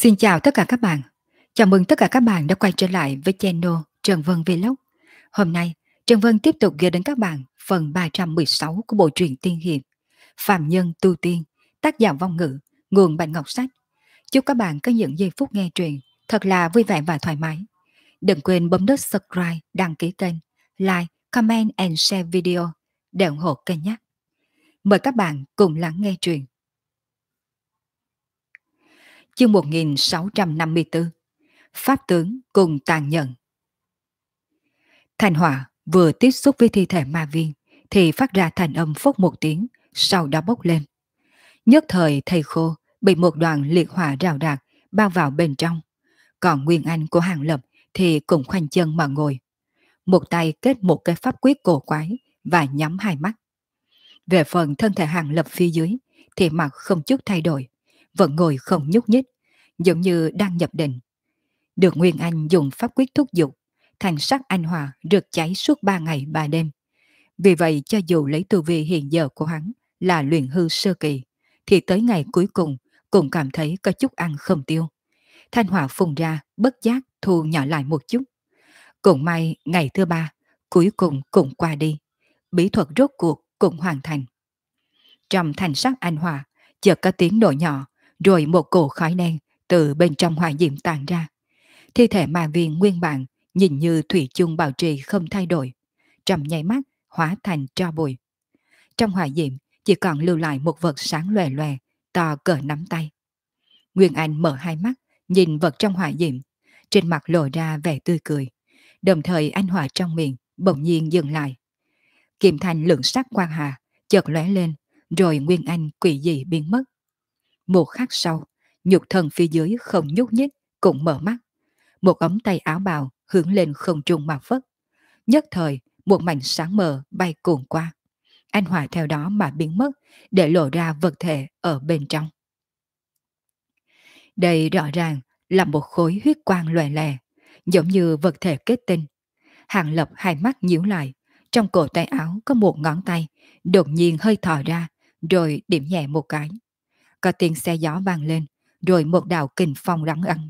Xin chào tất cả các bạn. Chào mừng tất cả các bạn đã quay trở lại với channel Trần Vân Vlog. Hôm nay, Trần Vân tiếp tục gửi đến các bạn phần 316 của bộ truyện tiên hiệp Phàm Nhân Tu Tiên, tác giả Vong Ngữ, nguồn Bạch Ngọc Sách. Chúc các bạn có những giây phút nghe truyện thật là vui vẻ và thoải mái. Đừng quên bấm nút subscribe, đăng ký kênh, like, comment and share video để ủng hộ kênh nhé. Mời các bạn cùng lắng nghe truyện. Chương 1654, Pháp tướng cùng tàn nhẫn. Thanh hỏa vừa tiếp xúc với thi thể ma viên thì phát ra thành âm phốc một tiếng, sau đó bốc lên. Nhất thời thầy khô bị một đoàn liệt hỏa rào rạc bao vào bên trong. Còn Nguyên Anh của Hàng Lập thì cũng khoanh chân mà ngồi. Một tay kết một cái pháp quyết cổ quái và nhắm hai mắt. Về phần thân thể Hàng Lập phía dưới thì mặt không chút thay đổi, vẫn ngồi không nhúc nhích, giống như đang nhập định. Được Nguyên Anh dùng pháp quyết thúc giục, thành sắc anh hỏa rực cháy suốt 3 ngày 3 đêm. Vì vậy cho dù lấy tu vi hiện giờ của hắn là luyện hư sơ kỳ, thì tới ngày cuối cùng cũng cảm thấy có chút ăn không tiêu. Thanh hỏa phun ra bất giác thu nhỏ lại một chút. Cũng may ngày thứ 3 cuối cùng cũng qua đi. Bí thuật rốt cuộc cũng hoàn thành. Trong thành sắc anh hỏa chợt có tiếng nổ nhỏ, rồi một cổ khói đen từ bên trong hỏa diệm tàn ra. Thi thể ma viên nguyên bản nhìn như thủy chung bảo trì không thay đổi, trong nháy mắt hóa thành tro bụi. Trong hỏa diệm chỉ còn lưu lại một vật sáng lòe lòe, to cỡ nắm tay. Nguyên Anh mở hai mắt, nhìn vật trong hỏa diệm, trên mặt lộ ra vẻ tươi cười, đồng thời anh hỏa trong miệng bỗng nhiên dừng lại. Kim thành lượng sắc quang hà chợt lóe lên, rồi Nguyên Anh quỷ dị biến mất. Một khắc sau, nhục thân phía dưới không nhúc nhích cũng mở mắt. Một ống tay áo bào hướng lên không trung mà phất. Nhất thời, một mảnh sáng mờ bay cuồn qua. Anh hỏa theo đó mà biến mất, để lộ ra vật thể ở bên trong. Đây rõ ràng là một khối huyết quang lòe lè, giống như vật thể kết tinh. Hàng Lập hai mắt nhíu lại, trong cổ tay áo có một ngón tay, đột nhiên hơi thò ra, rồi điểm nhẹ một cái. Có tiếng xe gió vang lên, rồi một đạo kình phong đắng ẩn.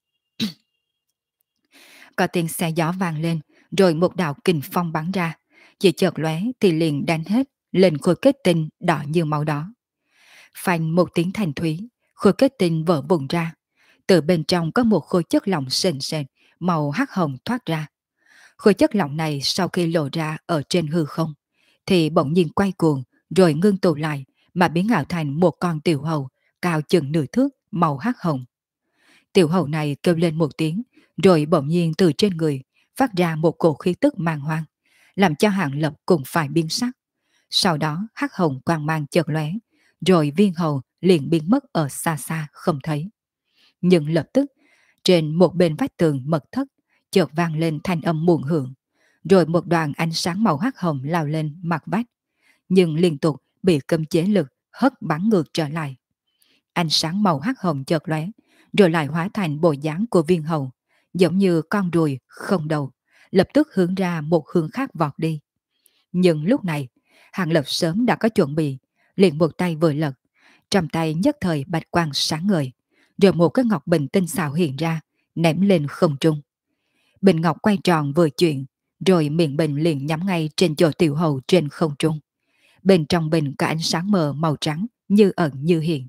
Có tiếng xe gió vang lên, rồi một đạo kình phong bắn ra. Chỉ chợt lóe thì liền đánh hết lên khối kết tinh đỏ như máu đó. Phanh một tiếng thanh thúy, khối kết tinh vỡ vụn ra. Từ bên trong có một khối chất lỏng sền sệt, màu hắc hồng thoát ra. Khối chất lỏng này sau khi lộ ra ở trên hư không, thì bỗng nhiên quay cuồng, rồi ngưng tụ lại, mà biến ảo thành một con tiểu hầu, cao chừng nửa thước, màu hắc hồng. Tiểu hầu này kêu lên một tiếng, rồi bỗng nhiên từ trên người phát ra một cổ khí tức mang hoang, làm cho Hàng Lập cũng phải biến sắc. Sau đó hắc hồng quang mang chợt lóe, rồi viên hầu liền biến mất ở xa xa không thấy. Nhưng lập tức, trên một bên vách tường mật thất chợt vang lên thanh âm muộn hưởng, rồi một đoàn ánh sáng màu hắc hồng lao lên mặt vách, nhưng liên tục bị cấm chế lực hất bắn ngược trở lại. Ánh sáng màu hắc hồng chợt lóe, rồi lại hóa thành bộ dáng của viên hầu, giống như con ruồi không đầu, lập tức hướng ra một hướng khác vọt đi. Nhưng lúc này, Hàng Lập sớm đã có chuẩn bị, liền một tay vừa lật, trong tay nhất thời bạch quang sáng ngời, rồi một cái ngọc bình tinh xảo hiện ra, ném lên không trung. Bình ngọc quay tròn vừa chuyển, rồi miệng bình liền nhắm ngay trên chỗ tiểu hầu trên không trung. Bên trong bình có ánh sáng mờ màu trắng như ẩn như hiện.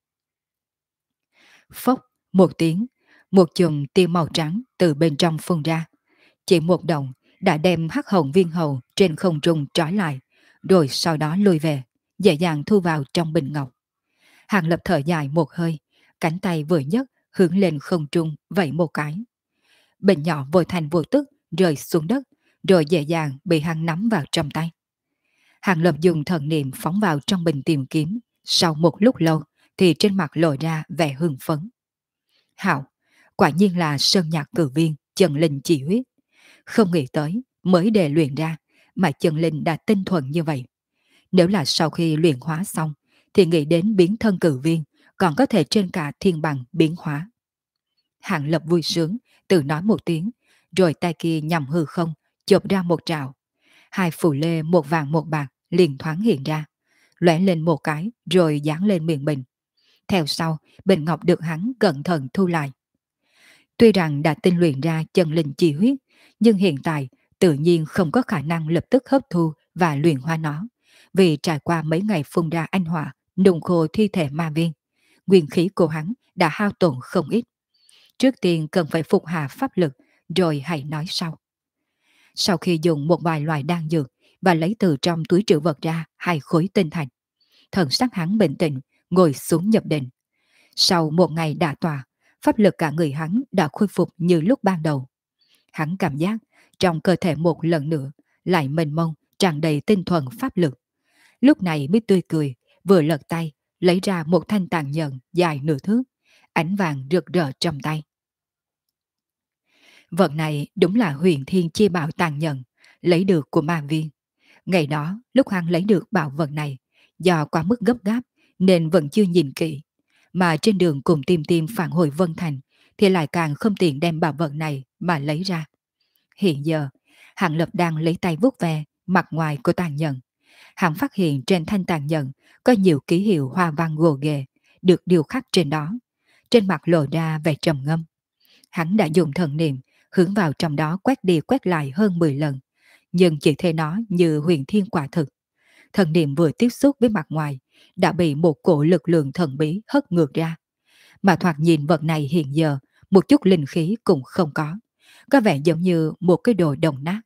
Phốc một tiếng, một chùm tia màu trắng từ bên trong phun ra. Chỉ một động đã đem hắc hồng viên hầu trên không trung trói lại, rồi sau đó lùi về, dễ dàng thu vào trong bình ngọc. Hàng Lập thở dài một hơi, cánh tay vừa nhấc hướng lên không trung vẫy một cái. Bình nhỏ vô thành vô tức rơi xuống đất, rồi dễ dàng bị hắn nắm vào trong tay. Hàng Lập dùng thần niệm phóng vào trong bình tìm kiếm, sau một lúc lâu thì trên mặt lộ ra vẻ hưng phấn. Hảo, quả nhiên là sơn nhạc cử viên, chân linh chỉ huyết. Không nghĩ tới, mới đề luyện ra, mà chân linh đã tinh thuần như vậy. Nếu là sau khi luyện hóa xong, thì nghĩ đến biến thân cử viên, còn có thể trên cả thiên bằng biến hóa. Hàng Lập vui sướng, tự nói một tiếng, rồi tay kia nhằm hư không, chộp ra một trào. Hai phù lê một vàng một bạc liền thoáng hiện ra, lóe lên một cái rồi dán lên miệng bình. Theo sau, bình ngọc được hắn cẩn thận thu lại. Tuy rằng đã tinh luyện ra chân linh chi huyết, nhưng hiện tại tự nhiên không có khả năng lập tức hấp thu và luyện hóa nó, vì trải qua mấy ngày phun ra anh hỏa, nung khô thi thể ma viên, nguyên khí của hắn đã hao tổn không ít. Trước tiên cần phải phục hạ pháp lực, rồi hãy nói sau. Sau khi dùng một vài loại đan dược và lấy từ trong túi trữ vật ra 2 khối tinh thạch, thần sắc hắn bình tĩnh, ngồi xuống nhập định. Sau một ngày đả tọa, pháp lực cả người hắn đã khôi phục như lúc ban đầu. Hắn cảm giác trong cơ thể một lần nữa lại mênh mông, tràn đầy tinh thuần pháp lực. Lúc này mới tươi cười, vừa lật tay, lấy ra một thanh tàn nhẫn dài nửa thước, ánh vàng rực rỡ trong tay. Vật này đúng là huyền thiên chi bảo tàn nhẫn, lấy được của ma viên. Ngày đó, lúc hắn lấy được bảo vật này, do quá mức gấp gáp nên vẫn chưa nhìn kỹ. Mà trên đường cùng tìm tìm phản hồi Vân Thành thì lại càng không tiện đem bảo vật này mà lấy ra. Hiện giờ, Hàng Lập đang lấy tay vuốt ve mặt ngoài của tàn nhẫn. Hắn phát hiện trên thanh tàn nhẫn có nhiều ký hiệu hoa văn gồ ghề được điêu khắc trên đó. Trên mặt lộ ra vẻ trầm ngâm. Hắn đã dùng thần niệm hướng vào trong đó quét đi quét lại hơn 10 lần, nhưng chỉ thấy nó như huyền thiên quả thực. Thần niệm vừa tiếp xúc với mặt ngoài đã bị một cổ lực lượng thần bí hất ngược ra. Mà thoạt nhìn vật này hiện giờ một chút linh khí cũng không có vẻ giống như một cái đồ đồng nát.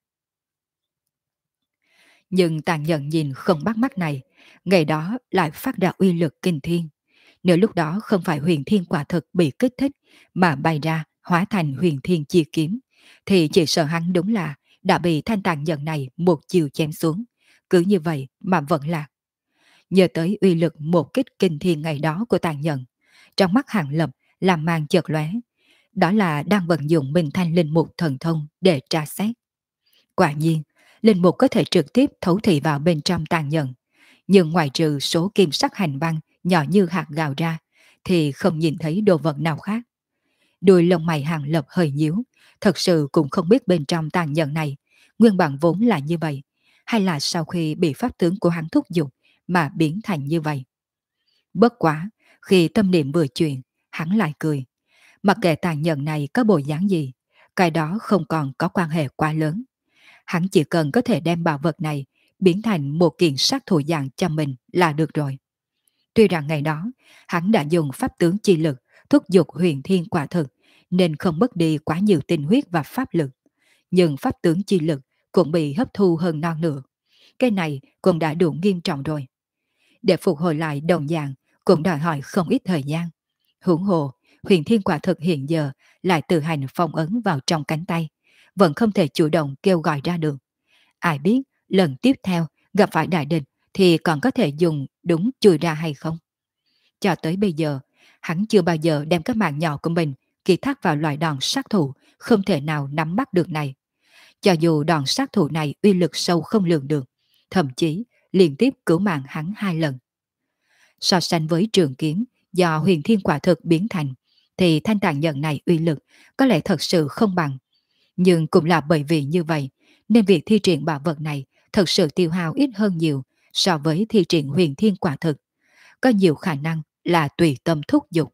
Nhưng tàn nhẫn nhìn không bắt mắt này, ngày đó lại phát ra uy lực kinh thiên. Nếu lúc đó không phải huyền thiên quả thực bị kích thích mà bay ra hóa thành huyền thiên chi kiếm, thì chỉ sợ hắn đúng là đã bị thanh tàn nhẫn này một chiều chém xuống. Cứ như vậy mà vẫn lạc. Nhớ tới uy lực một kích kinh thiên ngày đó của tàn nhẫn, trong mắt Hàng Lập làm màn chợt lóe. Đó là đang vận dụng Minh Thanh Linh Mục thần thông để tra xét. Quả nhiên, Linh Mục có thể trực tiếp thấu thị vào bên trong tàn nhẫn, nhưng ngoài trừ số kim sắc hành văn nhỏ như hạt gạo ra, thì không nhìn thấy đồ vật nào khác. Đuôi lông mày Hàng Lập hơi nhíu, thật sự cũng không biết bên trong tàn nhẫn này nguyên bản vốn là như vậy, hay là sau khi bị pháp tướng của hắn thúc giục mà biến thành như vậy. Bất quá, khi tâm niệm vừa chuyển, hắn lại cười. Mặc kệ tàn nhẫn này có bộ dáng gì, cái đó không còn có quan hệ quá lớn. Hắn chỉ cần có thể đem bảo vật này biến thành một kiện sát thủ dạng cho mình là được rồi. Tuy rằng ngày đó, hắn đã dùng pháp tướng chi lực thúc giục huyền thiên quả thực, nên không mất đi quá nhiều tinh huyết và pháp lực. Nhưng pháp tướng chi lực cũng bị hấp thu hơn non nữa. Cái này cũng đã đủ nghiêm trọng rồi. Để phục hồi lại đồng dạng cũng đòi hỏi không ít thời gian. Huống hồ, huyền thiên quả thực hiện giờ lại tự hành phong ấn vào trong cánh tay, vẫn không thể chủ động kêu gọi ra được. Ai biết lần tiếp theo gặp phải đại địch thì còn có thể dùng đúng chui ra hay không? Cho tới bây giờ, hắn chưa bao giờ đem các mạng nhỏ của mình ký thác vào loại đòn sát thủ không thể nào nắm bắt được này. Cho dù đòn sát thủ này uy lực sâu không lường được, thậm chí liên tiếp cứu mạng hắn 2 lần. So sánh với trường kiếm do huyền thiên quả thực biến thành, thì thanh tàn nhận này uy lực có lẽ thật sự không bằng. Nhưng cũng là bởi vì như vậy, nên việc thi triển bảo vật này thật sự tiêu hao ít hơn nhiều so với thi triển huyền thiên quả thực. Có nhiều khả năng là tùy tâm thúc giục.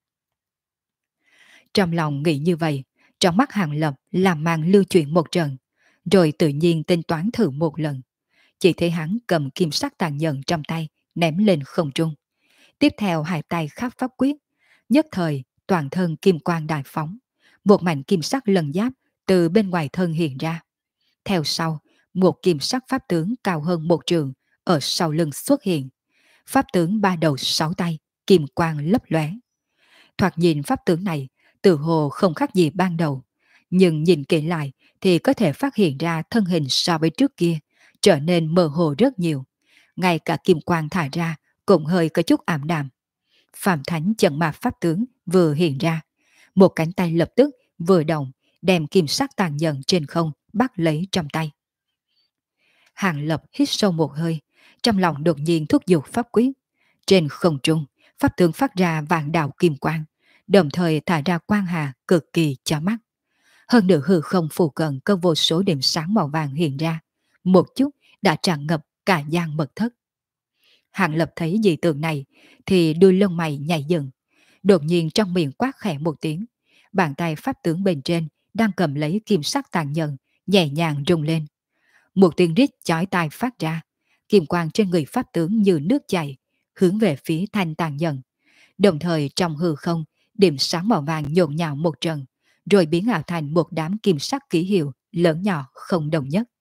Trong lòng nghĩ như vậy, trong mắt Hàng Lập làm màn lưu chuyển một trận, rồi tự nhiên tính toán thử một lần. Chỉ thấy hắn cầm kim sắc tàn nhẫn trong tay, ném lên không trung. Tiếp theo hai tay khắp pháp quyết, nhất thời toàn thân kim quang đại phóng, một mảnh kim sắc lần giáp từ bên ngoài thân hiện ra. Theo sau, một kim sắc pháp tướng cao hơn 1 trượng ở sau lưng xuất hiện. Pháp tướng 3 đầu 6 tay, kim quang lấp lóe. Thoạt nhìn pháp tướng này tự hồ không khác gì ban đầu, nhưng nhìn kỹ lại thì có thể phát hiện ra thân hình so với trước kia trở nên mơ hồ rất nhiều. Ngay cả kim quang thả ra cũng hơi có chút ảm đạm. Phạm Thánh trận ma pháp tướng vừa hiện ra, một cánh tay lập tức vừa động, đem kim sắc tàn nhẫn trên không bắt lấy trong tay. Hàng Lập hít sâu một hơi, trong lòng đột nhiên thúc giục pháp quyết. Trên không trung, pháp tướng phát ra vạn đạo kim quang, đồng thời thả ra quang hà cực kỳ chói mắt. Hơn nữa hư không phù cận có vô số điểm sáng màu vàng hiện ra, một chút đã tràn ngập cả gian mật thất. Hàng Lập thấy dị tượng này thì đuôi lông mày nhảy dựng, đột nhiên trong miệng quát khẽ một tiếng, bàn tay pháp tướng bên trên đang cầm lấy kim sắc tàn nhẫn nhẹ nhàng rung lên. Một tiếng rít chói tai phát ra, kim quang trên người pháp tướng như nước chảy, hướng về phía thanh tàn nhẫn. Đồng thời trong hư không, điểm sáng màu vàng nhộn nhạo một trận, rồi biến ảo thành một đám kim sắc ký hiệu lớn nhỏ không đồng nhất.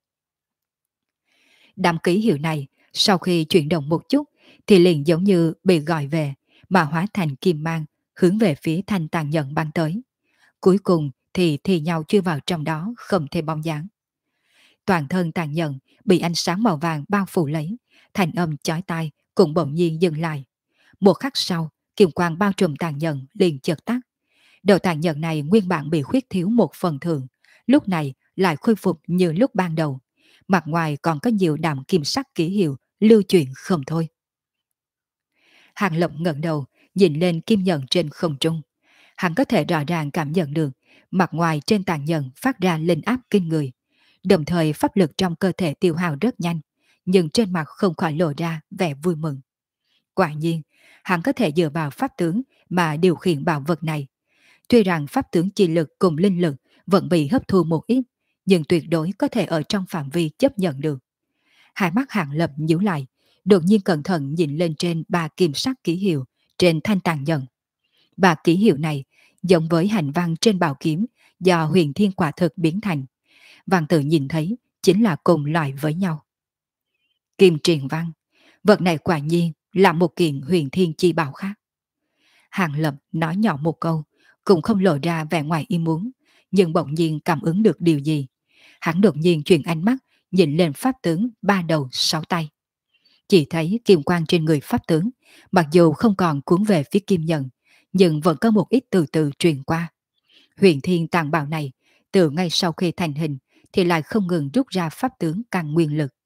Đám ký hiệu này, sau khi chuyển động một chút, thì liền giống như bị gọi về, mà hóa thành kim mang, hướng về phía thanh tàn nhẫn bắn tới. Cuối cùng thì nhau chui vào trong đó không thể bóng dáng. Toàn thân tàn nhẫn bị ánh sáng màu vàng bao phủ lấy, thành âm chói tai cũng bỗng nhiên dừng lại. Một khắc sau, kim quang bao trùm tàn nhẫn liền chợt tắt. Đầu tàn nhẫn này nguyên bản bị khuyết thiếu một phần thưởng, lúc này lại khôi phục như lúc ban đầu. Mặt ngoài còn có nhiều đạm kim sắc ký hiệu lưu chuyển không thôi. Hàng Lập ngẩng đầu, nhìn lên kim nhận trên không trung. Hắn có thể rõ ràng cảm nhận được mặt ngoài trên tàn nhẫn phát ra linh áp kinh người. Đồng thời pháp lực trong cơ thể tiêu hao rất nhanh, nhưng trên mặt không khỏi lộ ra vẻ vui mừng. Quả nhiên, hắn có thể dựa vào pháp tướng mà điều khiển bảo vật này. Tuy rằng pháp tướng chi lực cùng linh lực vẫn bị hấp thu một ít, nhưng tuyệt đối có thể ở trong phạm vi chấp nhận được. Hai mắt Hàng Lập nhíu lại, đột nhiên cẩn thận nhìn lên trên ba kim sắc ký hiệu trên thanh tàn nhẫn. Ba ký hiệu này giống với hành văn trên bảo kiếm do huyền thiên quả thực biến thành. Văn tự nhìn thấy chính là cùng loại với nhau. Kim truyền văn, vật này quả nhiên là một kiện huyền thiên chi bảo khác. Hàng Lập nói nhỏ một câu, cũng không lộ ra vẻ ngoài ý muốn, nhưng bỗng nhiên cảm ứng được điều gì. Hắn đột nhiên chuyển ánh mắt, nhìn lên pháp tướng ba đầu sáu tay. Chỉ thấy kim quang trên người pháp tướng, mặc dù không còn cuốn về phía kim nhận, nhưng vẫn có một ít từ từ truyền qua. Huyền thiên tàng bảo này, từ ngay sau khi thành hình, thì lại không ngừng rút ra pháp tướng càng nguyên lực.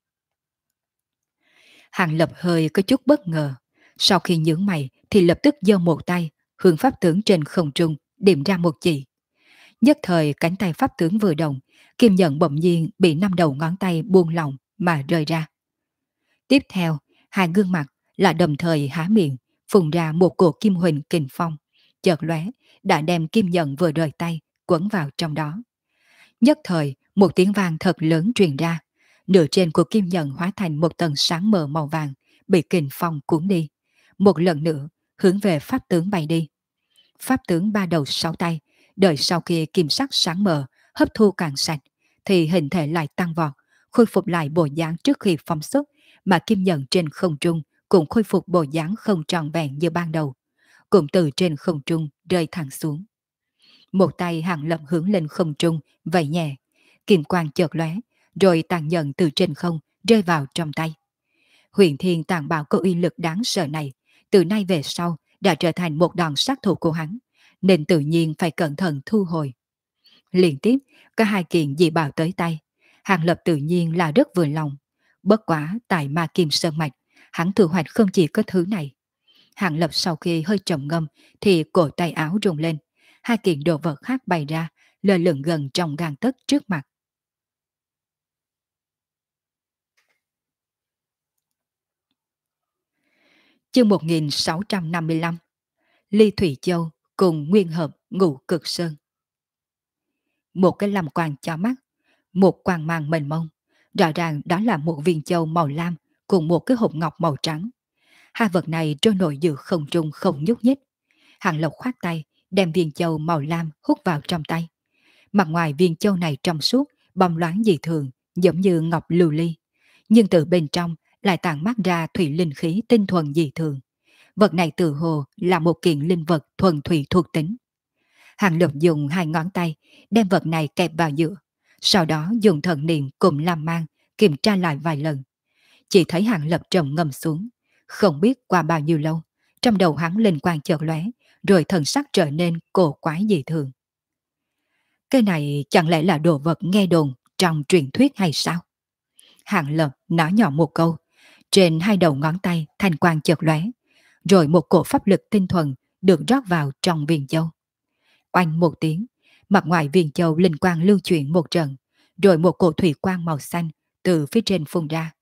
Hàng Lập hơi có chút bất ngờ, sau khi nhướng mày thì lập tức giơ một tay, hướng pháp tướng trên không trung, điểm ra một chỉ. Nhất thời cánh tay pháp tướng vừa động, kim nhận bỗng nhiên bị năm đầu ngón tay buông lỏng mà rơi ra. Tiếp theo, hai gương mặt là đồng thời há miệng, phun ra một cổ kim huỳnh kình phong, chợt lóe đã đem kim nhận vừa rời tay quấn vào trong đó. Nhất thời, một tiếng vang thật lớn truyền ra, nửa trên của kim nhận hóa thành một tầng sáng mờ màu vàng, bị kình phong cuốn đi. Một lần nữa, hướng về pháp tướng bay đi. Pháp tướng ba đầu sáu tay, đợi sau khi kim sắc sáng mờ, hấp thu càng sạch, thì hình thể lại tăng vọt, khôi phục lại bộ dáng trước khi phóng xuất, mà kim nhận trên không trung cũng khôi phục bộ dáng không tròn vẹn như ban đầu, cũng từ trên không trung rơi thẳng xuống. Một tay Hàng Lập hướng lên không trung, vẫy nhẹ, kim quang chợt lóe, rồi tàn nhận từ trên không rơi vào trong tay. Huyền Thiên tàn bạo có uy lực đáng sợ này, từ nay về sau đã trở thành một đòn sát thủ của hắn, nên tự nhiên phải cẩn thận thu hồi. Liên tiếp, có hai kiện dị bảo tới tay, Hàng Lập tự nhiên là rất vừa lòng. Bất quá tại Ma Kim Sơn Mạch, hắn thu hoạch không chỉ có thứ này. Hàng Lập sau khi hơi trầm ngâm thì cổ tay áo rung lên, hai kiện đồ vật khác bày ra, lơ lửng gần trong gang tấc trước mặt. Chương 1655, Ly Thủy Châu cùng Nguyên Hợp Ngũ Cực Sơn. Một cái làm quang cho mắt, một quang mang mênh mông, rõ ràng đó là một viên châu màu lam cùng một cái hộp ngọc màu trắng. Hai vật này trôi nổi giữa không trung không nhúc nhích. Hàng Lộc khoát tay, đem viên châu màu lam hút vào trong tay. Mặt ngoài viên châu này trong suốt, bóng loáng dị thường, giống như ngọc lưu ly, nhưng từ bên trong lại tản mát ra thủy linh khí tinh thuần dị thường. Vật này tự hồ là một kiện linh vật thuần thủy thuộc tính. Hàng Lập dùng hai ngón tay đem vật này kẹp vào giữa, sau đó dùng thần niệm cùng làm mang kiểm tra lại vài lần. Chỉ thấy Hàng Lập trầm ngâm xuống, không biết qua bao nhiêu lâu, trong đầu hắn linh quang chợt lóe, rồi thần sắc trở nên cổ quái dị thường. Cái này chẳng lẽ là đồ vật nghe đồn trong truyền thuyết hay sao? Hàng Lập nói nhỏ một câu, trên hai đầu ngón tay thanh quang chợt lóe, rồi một cổ pháp lực tinh thuần được rót vào trong viên châu. Oanh một tiếng, mặt ngoài viên châu linh quang lưu chuyển một trận, rồi một cổ thủy quang màu xanh từ phía trên phun ra.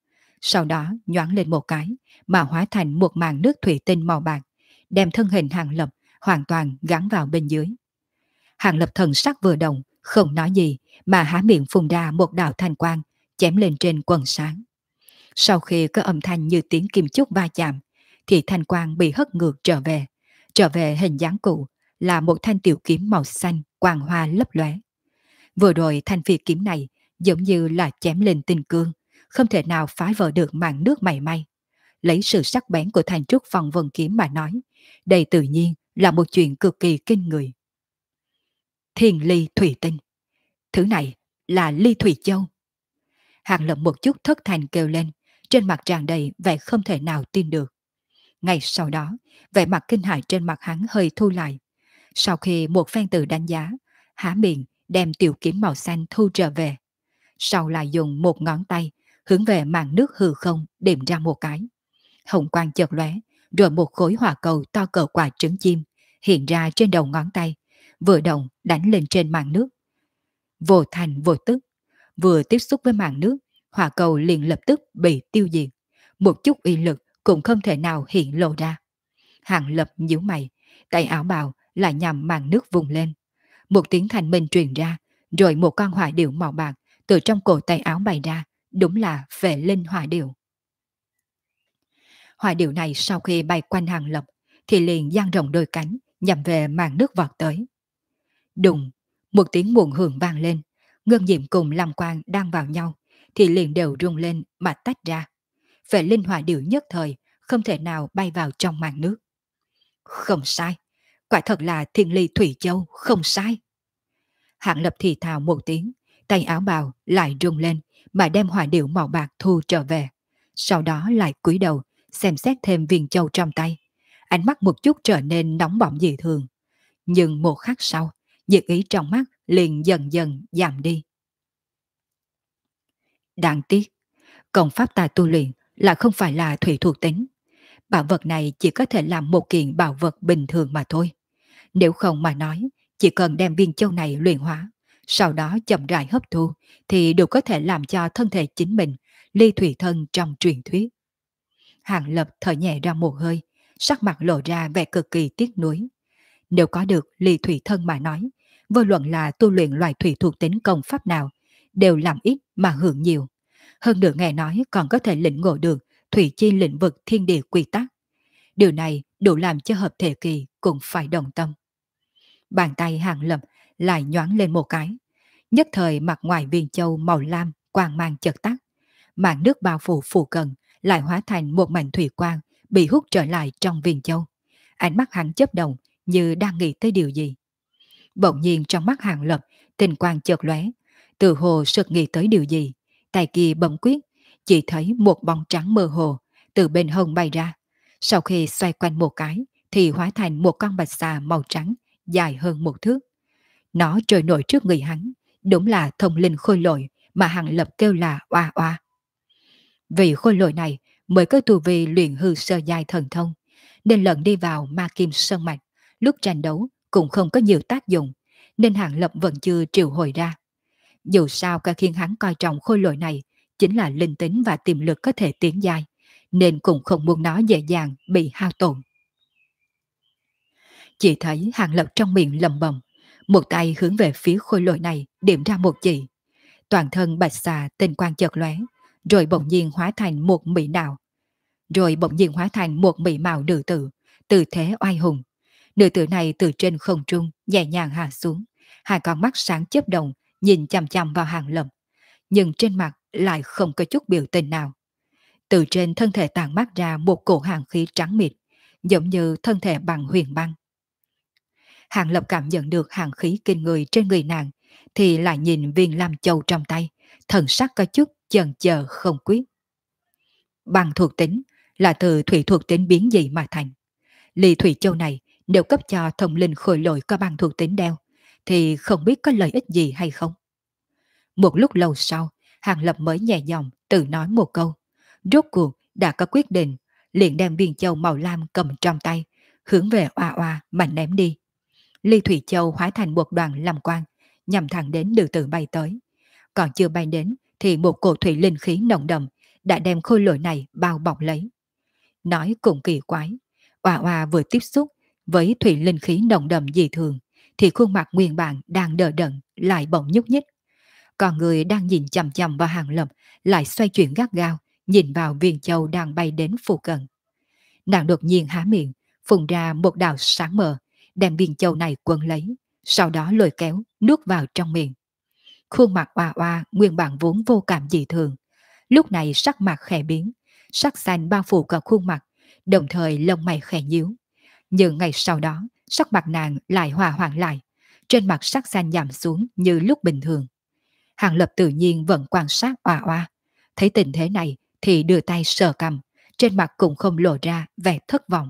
sau đó nhoáng lên một cái, mà hóa thành một màn nước thủy tinh màu bạc, đem thân hình Hàng Lập hoàn toàn gắn vào bên dưới. Hàng Lập thần sắc vừa động, không nói gì, mà há miệng phun ra một đạo thanh quang, chém lên trên quần sáng. Sau khi có âm thanh như tiếng kim chúc va chạm, thì thanh quang bị hất ngược trở về hình dáng cũ, là một thanh tiểu kiếm màu xanh, quang hoa lấp lóe. Vừa rồi thanh phi kiếm này giống như là chém lên tinh cương, không thể nào phá vỡ được màn nước mảy may. Lấy sự sắc bén của thanh trúc phong vân kiếm mà nói, đây tự nhiên là một chuyện cực kỳ kinh người. Thiên ly thủy tinh. Thứ này là ly thủy châu. Hàng Lập một chút thất thành kêu lên, trên mặt tràn đầy vẻ không thể nào tin được. Ngay sau đó, vẻ mặt kinh hãi trên mặt hắn hơi thu lại. Sau khi một phen từ đánh giá, há miệng đem tiểu kiếm màu xanh thu trở về. Sau lại dùng một ngón tay hướng về màn nước hư không điểm ra một cái. Hồng quang chợt lóe, rồi một khối hỏa cầu to cỡ quả trứng chim hiện ra trên đầu ngón tay, vừa động đánh lên trên màn nước. Vô thành vô tức, vừa tiếp xúc với màn nước, hỏa cầu liền lập tức bị tiêu diệt. Một chút uy lực cũng không thể nào hiện lộ ra. Hàng Lập nhíu mày, tay áo bào lại nhằm màn nước vùng lên. Một tiếng thanh minh truyền ra, rồi một con hỏa điệu màu bạc từ trong cổ tay áo bay ra, đúng là Phệ Linh hỏa điệu. Hỏa điệu này sau khi bay quanh Hàng Lập, thì liền dang rộng đôi cánh, nhằm về màn nước vọt tới. Đùng, một tiếng muộn hưởng vang lên, Ngân Diệm cùng Lam Quang đang vào nhau, thì liền đều rung lên mà tách ra. Phệ Linh hỏa điệu nhất thời không thể nào bay vào trong màn nước. Không sai, quả thật là Thiên Ly Thủy Châu, không sai. Hạng Lập thì thào một tiếng, tay áo bào lại rung lên mà đem hỏa điệu màu bạc thu trở về. Sau đó lại cúi đầu xem xét thêm viên châu trong tay. Ánh mắt một chút trở nên nóng bỏng dị thường. Nhưng một khắc sau, nhiệt ý trong mắt liền dần dần giảm đi. Đáng tiếc, công pháp ta tu luyện là không phải là thủy thuộc tính. Bảo vật này chỉ có thể làm một kiện bảo vật bình thường mà thôi. Nếu không mà nói, chỉ cần đem viên châu này luyện hóa, sau đó chậm rãi hấp thu, thì đều có thể làm cho thân thể chính mình ly thủy thân trong truyền thuyết. Hàng Lập thở nhẹ ra một hơi, sắc mặt lộ ra vẻ cực kỳ tiếc nuối. Nếu có được ly thủy thân mà nói, vô luận là tu luyện loại thủy thuộc tính công pháp nào, đều làm ít mà hưởng nhiều. Hơn nữa nghe nói còn có thể lĩnh ngộ được thủy chi lĩnh vực thiên địa quy tắc. Điều này đủ làm cho hợp thể kỳ cũng phải đồng tâm. Bàn tay Hàng Lập lại nhoáng lên một cái. Nhất thời mặt ngoài viên châu màu lam quang mang chợt tắt. Màn nước bao phủ phù cận lại hóa thành một mảnh thủy quang bị hút trở lại trong viên châu. Ánh mắt hắn chớp động như đang nghĩ tới điều gì. Bỗng nhiên trong mắt Hàng Lập tình quang chợt lóe, từ hồ sực nghĩ tới điều gì. Tay kia bấm quyết, chỉ thấy một bóng trắng mơ hồ từ bên hông bay ra. Sau khi xoay quanh một cái thì hóa thành một con bạch xà màu trắng dài hơn một thước. Nó trôi nổi trước người hắn, đúng là thông linh khôi lỗi mà Hàng Lập kêu là oa oa. Vì khôi lỗi này mới có tu vi luyện hư sơ giai thần thông, nên lần đi vào ma kim sơn mạch, lúc tranh đấu cũng không có nhiều tác dụng, nên Hàng Lập vẫn chưa triệu hồi ra. Dù sao cả khiến hắn coi trọng khôi lỗi này chính là linh tính và tiềm lực có thể tiến giai, nên cũng không muốn nó dễ dàng bị hao tổn. Chỉ thấy Hàng Lập trong miệng lầm bầm, một tay hướng về phía khôi lỗi này điểm ra một chỉ. Toàn thân bạch xà tinh quang chợt lóe, rồi bỗng nhiên hóa thành một mỹ đạo. Rồi bỗng nhiên hóa thành một mỹ mạo nữ tử, tư thế oai hùng. Nữ tử này từ trên không trung nhẹ nhàng hạ xuống, hai con mắt sáng chớp động nhìn chằm chằm vào Hàng Lập, nhưng trên mặt lại không có chút biểu tình nào. Từ trên thân thể tản mát ra một cổ hàng khí trắng mịt, giống như thân thể bằng huyền băng. Hàng Lập cảm nhận được hàng khí kinh người trên người nàng, thì lại nhìn viên lam châu trong tay, thần sắc có chút chần chờ không quyết. Bằng thuộc tính là từ thủy thuộc tính biến dị mà thành. Ly thủy châu này nếu cấp cho thông linh khôi lỗi có bằng thuộc tính đeo, thì không biết có lợi ích gì hay không. Một lúc lâu sau, Hàng Lập mới nhẹ giọng tự nói một câu. Rốt cuộc đã có quyết định, liền đem viên châu màu lam cầm trong tay, hướng về oa oa mà ném đi. Ly thủy châu hóa thành một đoàn lam quang, nhằm thẳng đến nữ tử bay tới. Còn chưa bay đến thì một cổ thủy linh khí nồng đậm đã đem khôi lỗi này bao bọc lấy. Nói cũng kỳ quái, Oa Oa vừa tiếp xúc với thủy linh khí nồng đậm dị thường, thì khuôn mặt nguyên bản đang đờ đẫn lại bỗng nhúc nhích. Còn người đang nhìn chằm chằm vào Hàng Lập lại xoay chuyển gắt gao, nhìn vào viên châu đang bay đến phụ cận. Nàng đột nhiên há miệng, phun ra một đạo sáng mờ, đem viên châu này quấn lấy, sau đó lôi kéo, nuốt vào trong miệng. Khuôn mặt Oa Oa nguyên bản vốn vô cảm dị thường, lúc này sắc mặt khẽ biến, sắc xanh bao phủ cả khuôn mặt, đồng thời lông mày khẽ nhíu. Nhưng ngày sau đó, sắc mặt nàng lại hòa hoãn lại, trên mặt sắc xanh giảm xuống như lúc bình thường. Hàng Lập tự nhiên vẫn quan sát Oa Oa, thấy tình thế này thì đưa tay sờ cầm, trên mặt cũng không lộ ra vẻ thất vọng.